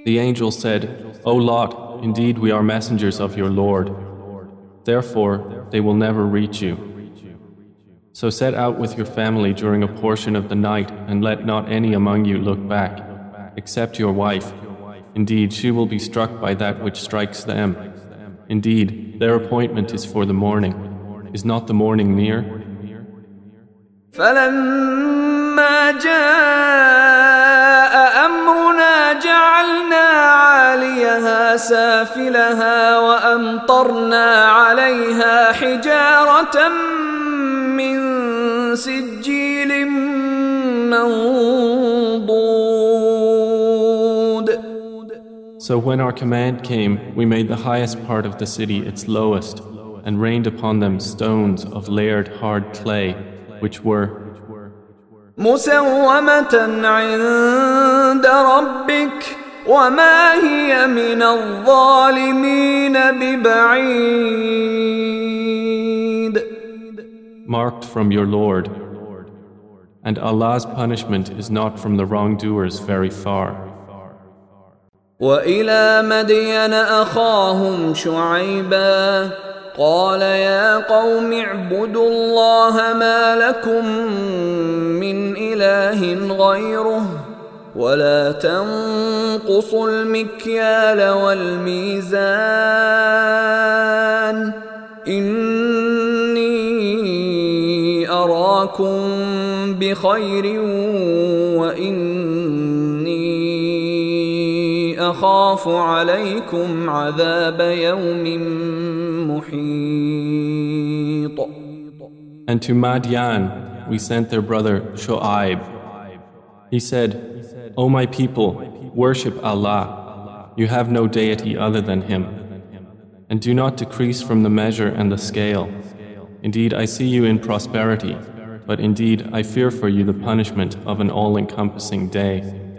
The angel said, O Lot, indeed we are messengers of your Lord. Therefore, they will never reach you. So set out with your family during a portion of the night and let not any among you look back, except your wife. Indeed, she will be struck by that which strikes them. Indeed, their appointment is for the morning. Is not the morning near? فلما جاء أمرنا جعلنا عاليها سافلها وأمطرنا عليها حجارة من سجيل منضود. So when our command came, we made the highest part of the city its lowest, and rained upon them stones of layered hard clay, which were مسومة عند ربك وما هي من الظالمين ببعيد. marked from your Lord, and Allah's punishment is not from the wrongdoers very far. وإلى مدين أخاهم شعيبا قال يا قوم اعبدوا الله ما لكم من إله غيره ولا تنقصوا المكيال والميزان إني أراكم بخير وإني أخاف عليكم عذاب يوم محيط. And to Madian we sent their brother Shu'aib. He said, O my people, worship Allah. You have no deity other than Him. And do not decrease from the measure and the scale. Indeed, I see you in prosperity, but indeed I fear for you the punishment of an all-encompassing day.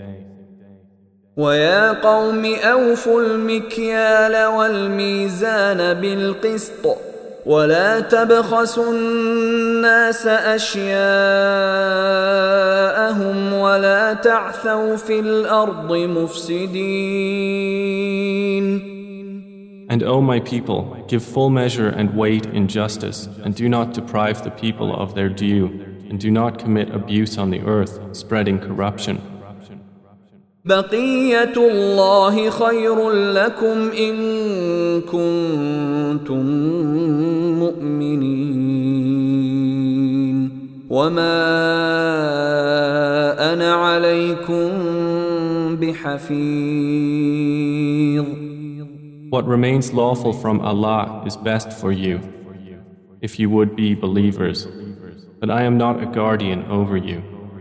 ويا قوم أوفوا المكيال والميزان بالقسط ولا تبخسوا الناس أشياءهم ولا تعثوا في الأرض مفسدين. And O my people, give full measure and weight in justice, and do not deprive the people of their due, and do not commit abuse on the earth, spreading corruption. بقية الله خير لكم إن كنتم مؤمنين وما أنا عليكم بحفيظ. What remains lawful from Allah is best for you, if you would be believers, but I am not a guardian over you.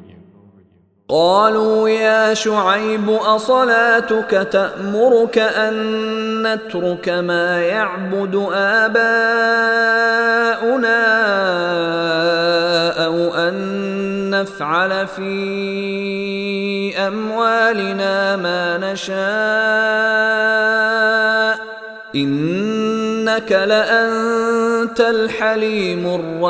قالوا يا شعيب أصلاتك تأمرك أن نترك ما يعبد آباؤنا أو أن نفعل في أموالنا ما نشاء إنك لأنت الحليم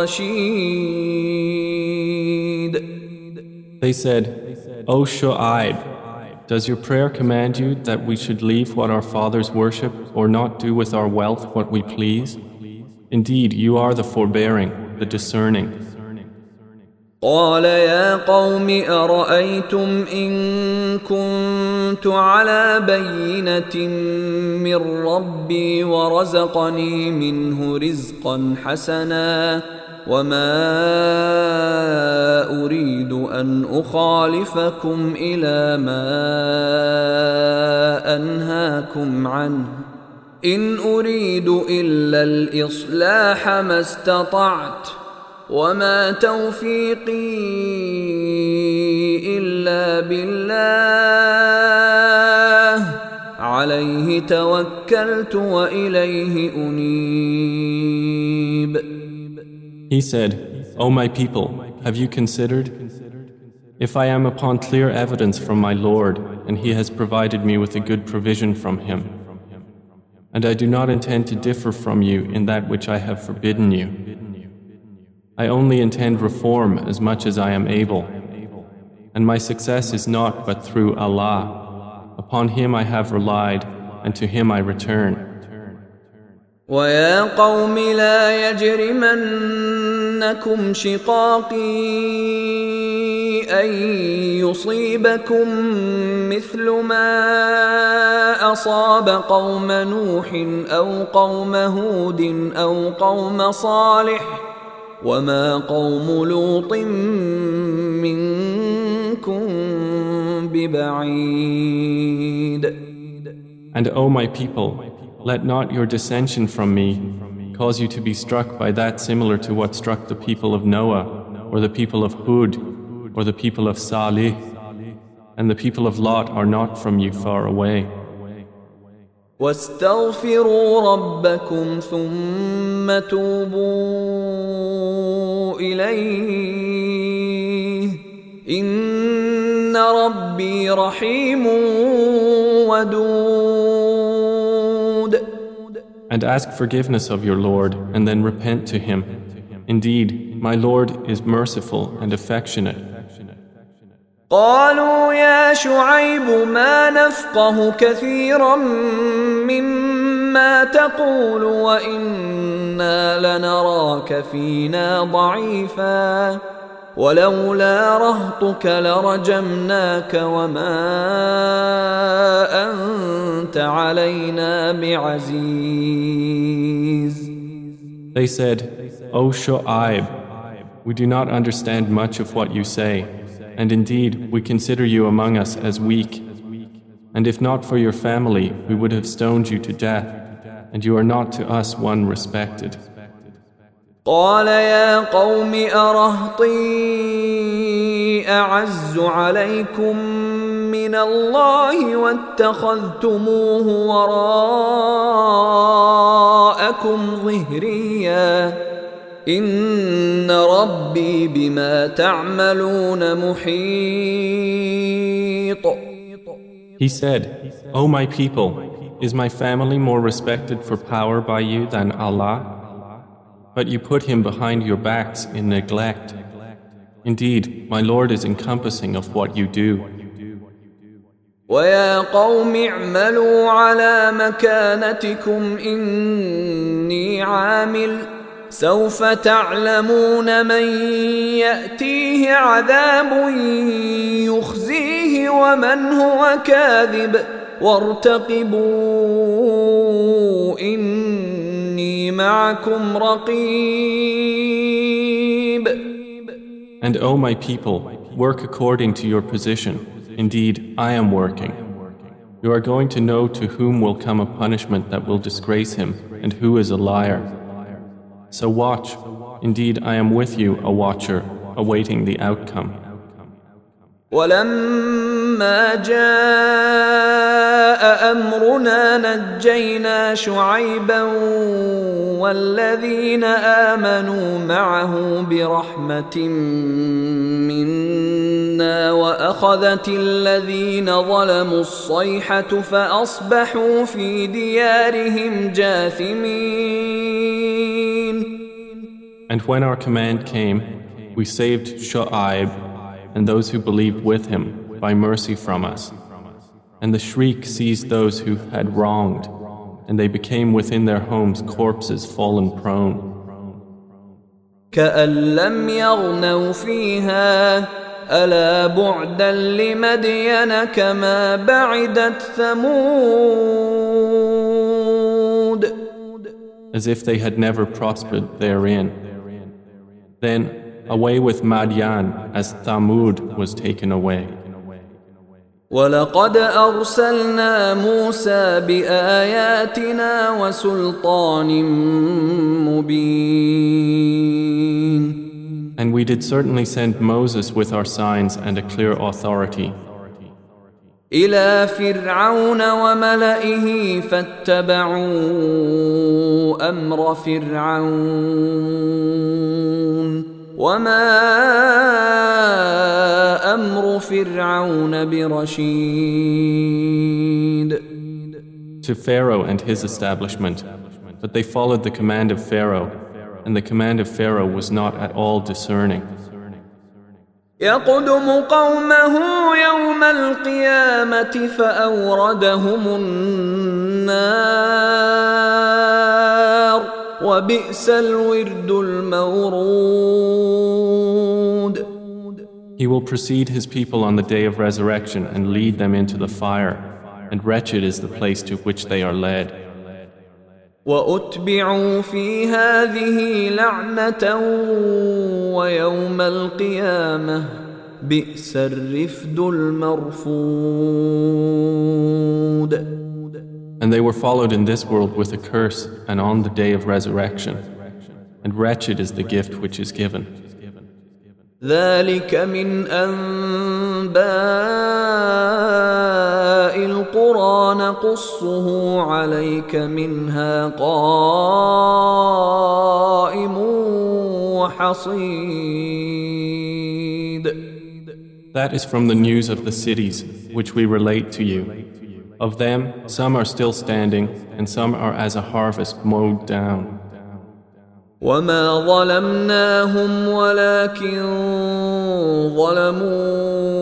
الرشيد. They said, O Shu'aib, does your prayer command you that we should leave what our fathers worship or not do with our wealth what we please? Indeed, you are the forbearing, the discerning. قال يا قوم أرأيتم إن كنت على بينة من ربي ورزقني منه رزقا حسنا وما أريد أن أخالفكم إلى ما أنهاكم عنه إن أريد إلا الإصلاح ما استطعت وما توفيقي إلا بالله عليه توكلت وإليه أنيب. He said, O my people, have you considered? If I am upon clear evidence from my Lord, and He has provided me with a good provision from Him, and I do not intend to differ from you in that which I have forbidden you, I only intend reform as much as I am able, and my success is not but through Allah. Upon him I have relied, and to him I return. ويا قوم لا يجرمنكم شقاقي أن يصيبكم مثل ما أصاب قوم نوح أو قوم هود أو قوم صالح وما قوم لوط منكم ببعيد. And O my people, let not your dissension from me cause you to be struck by that similar to what struck the people of Noah, or the people of Hud, or the people of Salih, and the people of Lot are not from you far away. واستغفروا ربكم ثم توبوا إليه إن ربي رحيم ودود. And ask forgiveness of your Lord, and then repent to him. Indeed, my Lord is merciful and affectionate. قالوا يا شعيب ما نفقه كثيرا مما تقول وإنا لنراك فينا ضعيفا ولولا رهطك لرجمناك وما أنت علينا بعزيز. They said, O Shu'aib, we do not understand much of what you say, and indeed we consider you among us as weak. And if not for your family, we would have stoned you to death, and you are not to us one respected. قال يا قوم أرهطي أعز عليكم من الله واتخذتموه وراءكم ظهريا إن ربي بما تعملون محيط. He said, O my people, is my family more respected for power by you than Allah? But you put him behind your backs in neglect. Indeed, my Lord is encompassing of what you do. وَيَا قَوْمِ اعْمَلُوا عَلَى مَكَانَتِكُمْ إِنِّي عَامِلٌ سَوْفَ تَعْلَمُونَ مَنْ يَأْتِيهِ عَذَابٌ يُخْزِيهِ وَمَنْ هُوَ كَاذِبٌ وَارْتَقِبُوا إِنِّي مَعَكُمْ رَقِيبٌ. And O my people, work according to your position. Indeed, I am working. You are going to know to whom will come a punishment that will disgrace him, and who is a liar. So watch. Indeed, I am with you, a watcher, awaiting the outcome. ولما جاء أمرنا نجينا شعيبا والذين آمنوا معه برحمة منا وأخذت الذين ظلموا الصيحة فأصبحوا في ديارهم جاثمين. And when our command came, we saved Shu'aib and those who believed with him by mercy from us. And the shriek seized those who had wronged, and they became within their homes corpses fallen prone. كأن لم يغنوا فيها ألا بعدا لمدين كما بعدت ثمود. As if they had never prospered therein. Then away with Madian as Thamud was taken away. وَلَقَدْ أَرْسَلْنَا مُوسَى بِآيَاتِنَا وَسُلْطَانٍ مُبِينٍ. And we did certainly send Moses with our signs and a clear authority. إِلَى فِرْعَوْنَ وَمَلَئِهِ فَاتَّبَعُوا أَمْرَ فِرْعَوْنَ وَمَا أَمْرُ فِرْعَوْنَ بِرَشِيدٍ. To Pharaoh and his establishment, but they followed the command of Pharaoh, and the command of Pharaoh was not at all discerning. يقدم قومه يوم القيامة فأوردهم النار وبئس الورد المورود. He will precede his people on the day of resurrection and lead them into the fire, and wretched is the place to which they are led. وأتبعوا في هذه لعنة ويوم القيامة بئس الرفد المرفود. And they were followed in this world with a curse and on the day of resurrection, and wretched is the gift which is given. ذلك من أنباء القرى نقصه عليك منها قائم وحصيد. That is from the news of the cities which we relate to you. Of them, some are still standing, and some are as a harvest mowed down. وما ظلمناهم ولكن ظلموا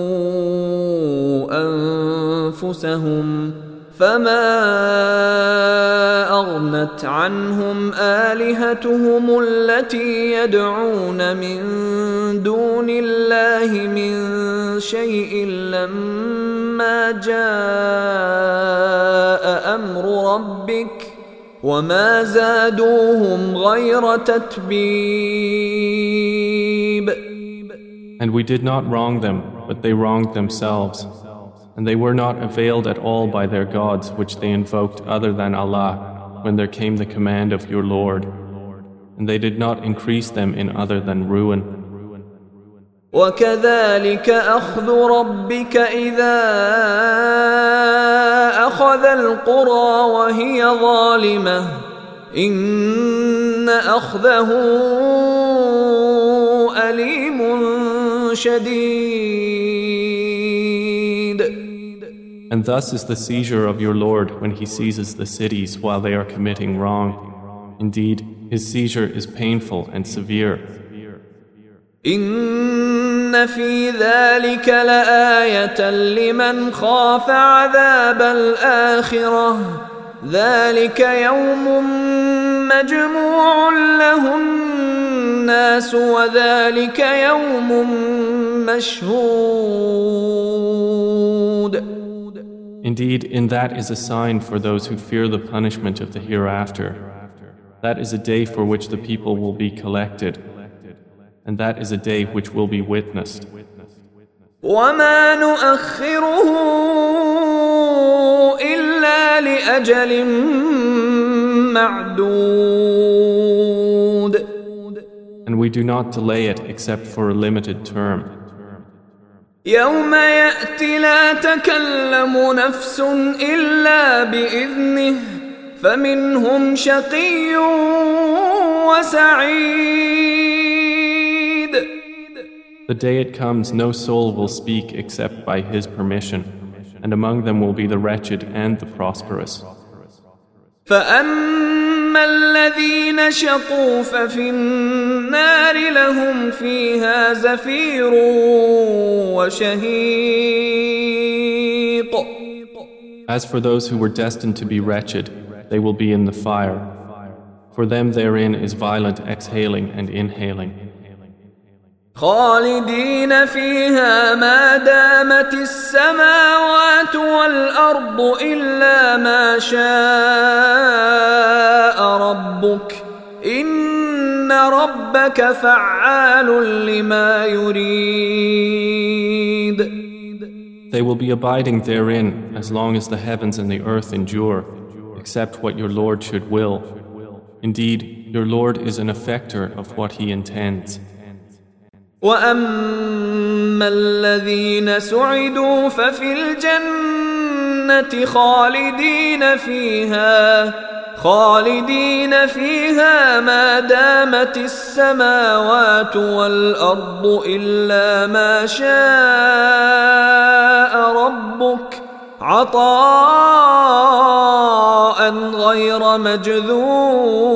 أنفسهم فما أغنت عنهم آلهتهم التي يدعون من دون الله من شيء لما جاء أمر ربك وما زادوهم غير تتبيب. And we did not wrong them, but they wronged themselves. And they were not availed at all by their gods which they invoked other than Allah when there came the command of your Lord. And they did not increase them in other than ruin. وكذلك أخذ ربك إذا أخذ القرى وهي ظالمة إن أخذه أليم شديد. And thus is the seizure of your Lord when he seizes the cities while they are committing wrong. Indeed, his seizure is painful and severe. إن في ذلك لآية لمن خاف عذاب الآخرة ذلك يوم مجموع له الناس وذلك يوم مشهود. Indeed, in that is a sign for those who fear the punishment of the hereafter. That is a day for which the people will be collected. And that is a day which will be witnessed. وما نؤخره إلا لأجل معدود. And we do not delay it except for a limited term. يوم يأتي لا تكلم نفس إلا بإذنه فمنهم شقي وسعيد. The day it comes, no soul will speak except by his permission, and among them will be the wretched and the prosperous. فأما الذين شقوا ففي النار لهم فيها زفير وشهيق. As for those who were destined to be wretched, they will be in the fire. For them therein is violent exhaling and inhaling. خالدين فيها ما دامت السماوات والأرض إلا ما شاء ربك إن ربك فعال لما يريد. They will be abiding therein as long as the heavens and the earth endure, except what your Lord should will. Indeed, your Lord is an effector of what He intends. وأما الذين سعدوا ففي الجنة خالدين فيها ما دامت السماوات والأرض إلا ما شاء ربك عطاء غير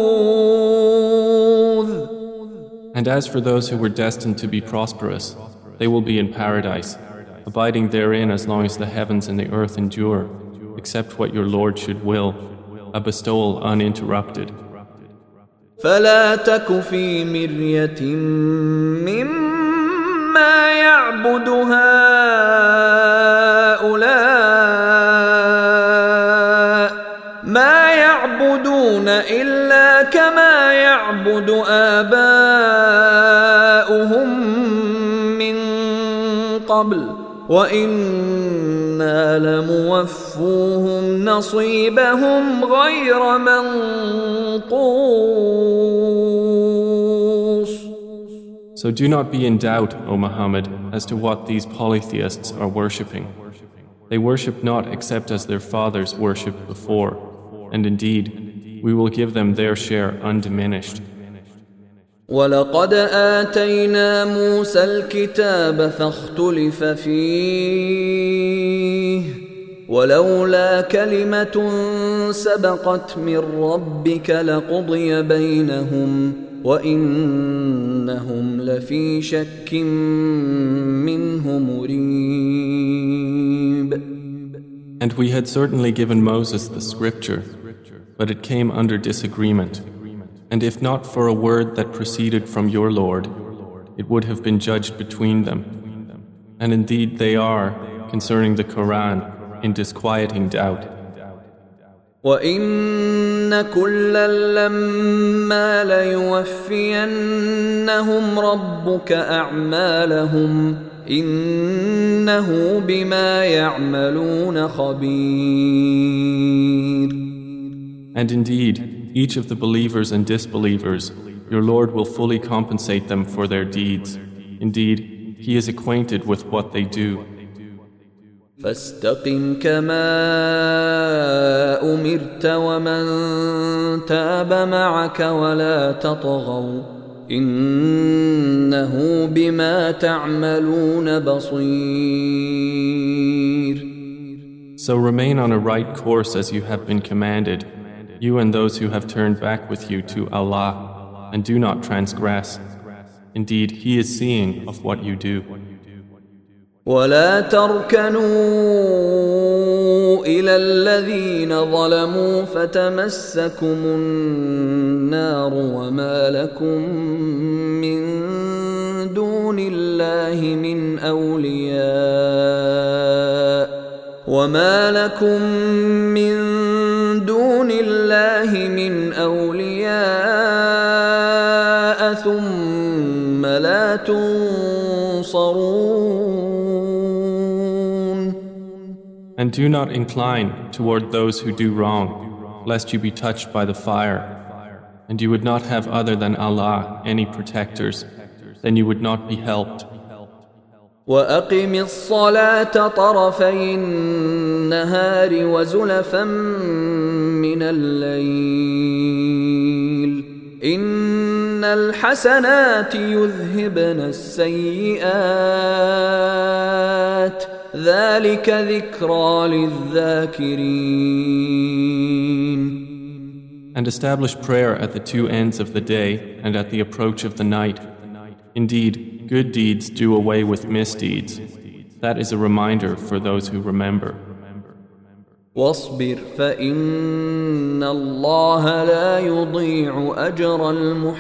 مجذوذ. And as for those who were destined to be prosperous, they will be in paradise, abiding therein as long as the heavens and the earth endure, except what your Lord should will, a bestowal uninterrupted. فلا تك في مرية مما يعبد هؤلاء ما يعبدون إلا كما يعبد آباؤهم من قبل وإنا لموفوهم نصيبهم غير منقوص. So do not be in doubt, O Muhammad, as to what these polytheists are worshipping. They worship not except as their fathers worshipped before, and indeed, we will give them their share undiminished. ولقد آتينا موسى الكتاب فاختلف فيه ولولا كلمة سبقت من ربك لقضي بينهم وإنهم لفي شك منه مريب. And we had certainly given Moses the scripture, but it came under disagreement. And if not for a word that proceeded from your Lord, it would have been judged between them. And indeed they are, concerning the Quran, in disquieting doubt. وَإِنَّ كُلًّا لَمَّا لَيُوَفِّيَنَّهُمْ رَبُّكَ أَعْمَالَهُمْ إِنَّهُ بِمَا يَعْمَلُونَ خَبِيرٌ. And indeed, each of the believers and disbelievers, your Lord will fully compensate them for their deeds. Indeed, He is acquainted with what they do. فاستقم كما أمرت ومن تاب معك ولا تطغوا إنه بما تعملون بصير. So remain on a right course as you have been commanded, you and those who have turned back with you to Allah, and do not transgress. Indeed, He is seeing of what you do. ولا تركنوا إلى الذين ظلموا فتمسكم النار وما لكم من دون الله من أولياء ثم لا تنصرون. And do not incline toward those who do wrong, lest you be touched by the fire. And you would not have other than Allah any protectors, then you would not be helped. وَأَقِمِ الصَّلَاةَ طَرَفَيِ النَّهَارِ وَزُلَفًا مِّنَ اللَّيْلِ إِنَّ الْحَسَنَاتِ يُذْهِبْنَ السَّيِّئَاتِ ذَلِكَ ذِكْرَى لِلذَّاكِرِينَ. And establish prayer at the two ends of the day and at the approach of the night. Indeed, good deeds do away with misdeeds. That is a reminder for those who remember. واصبر فإن الله لا يضيع أجر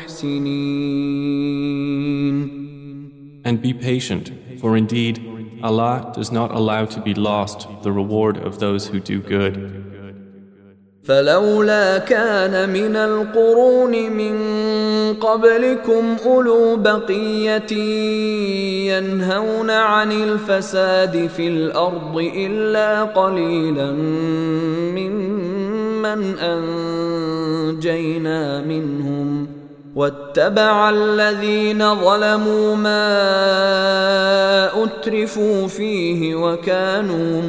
المحسنين. And be patient, for indeed, Allah does not allow to be lost the reward of those who do good. فلولا كان من القرون من قبلكم أولو بقية ينهون عن الفساد في الأرض إلا قليلا ممن أنجينا منهم واتبع الذين ظلموا ما أترفوا فيه وكانوا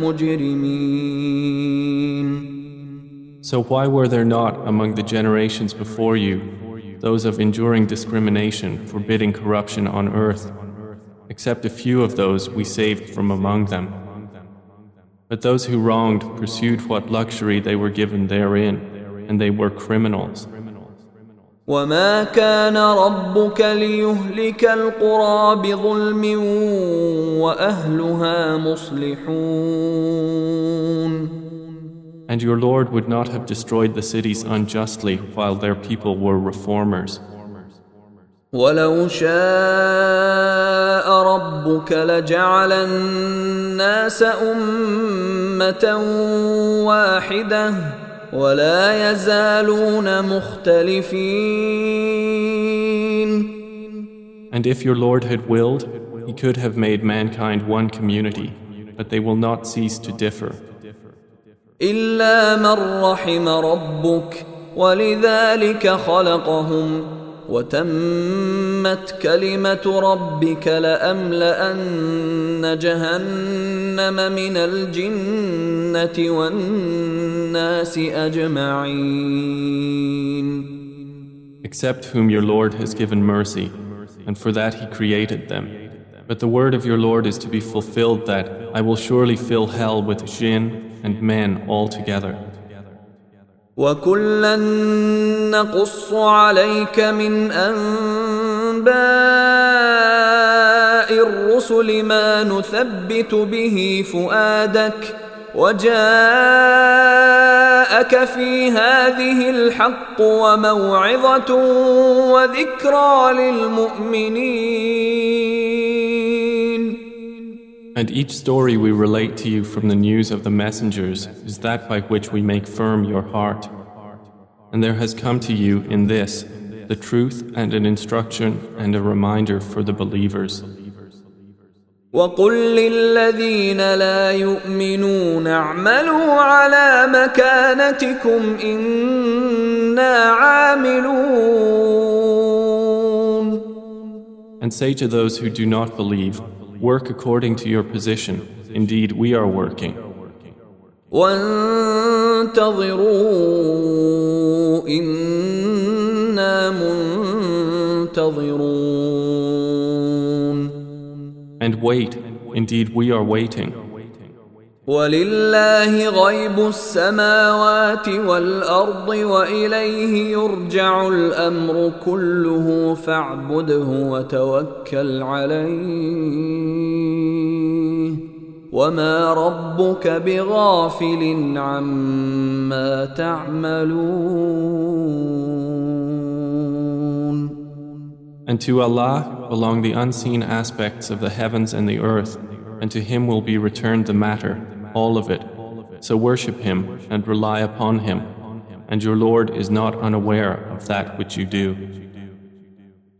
مجرمين. So why were there not among the generations before you those of enduring discrimination, forbidding corruption on earth, except a few of those we saved from among them? But those who wronged pursued what luxury they were given therein, and they were criminals. وما كان ربك ليهلك القرى بظلم وأهلها مصلحون. And your Lord would not have destroyed the cities unjustly while their people were reformers. ولو شاء ربك لجعل الناس أمة واحدة ولا يزالون مختلفين. And if your Lord had willed, He could have made mankind one community, but they will not cease to differ. إلا من رحم ربك ولذلك خلقهم وتمت كلمة ربك لأملأن جهنم من الجنة والناس أجمعين. Except whom your Lord has given mercy, and for that He created them. But the word of your Lord is to be fulfilled that I will surely fill hell with jinn and men all together. وَكُلًّا نَقُصُّ عَلَيْكَ مِنْ أَنْبَاءِ الرُّسُلِ مَا نُثَبِّتُ بِهِ فُؤَادَكَ وَجَاءَكَ فِي هَذِهِ الْحَقُّ وَمَوْعِظَةٌ وَذِكْرَى لِلْمُؤْمِنِينَ. And each story we relate to you from the news of the messengers is that by which we make firm your heart. And there has come to you in this the truth and an instruction and a reminder for the believers. وَقُلْ لِلَّذِينَ لَا يُؤْمِنُونَ اعْمَلُوا عَلَى مَكَانَتِكُمْ إِنَّا عَامِلُونَ. And say to those who do not believe, work according to your position. Indeed, we are working. وَانْتَظِرُوا إِنَّا مُنْتَظِرُونَ. And wait, indeed we are waiting. وَلِلَّهِ غَيْبُ السَّمَاوَاتِ وَالْأَرْضِ وَإِلَيْهِ يُرْجَعُ الْأَمْرُ كُلُّهُ فَاعْبُدْهُ وَتَوَكَّلْ عَلَيْهِ وَمَا رَبُّكَ بِغَافِلٍ عَمَّا تَعْمَلُونَ. And to Allah belong the unseen aspects of the heavens and the earth, and to Him will be returned the matter, all of it. So worship Him and rely upon Him, and your Lord is not unaware of that which you do.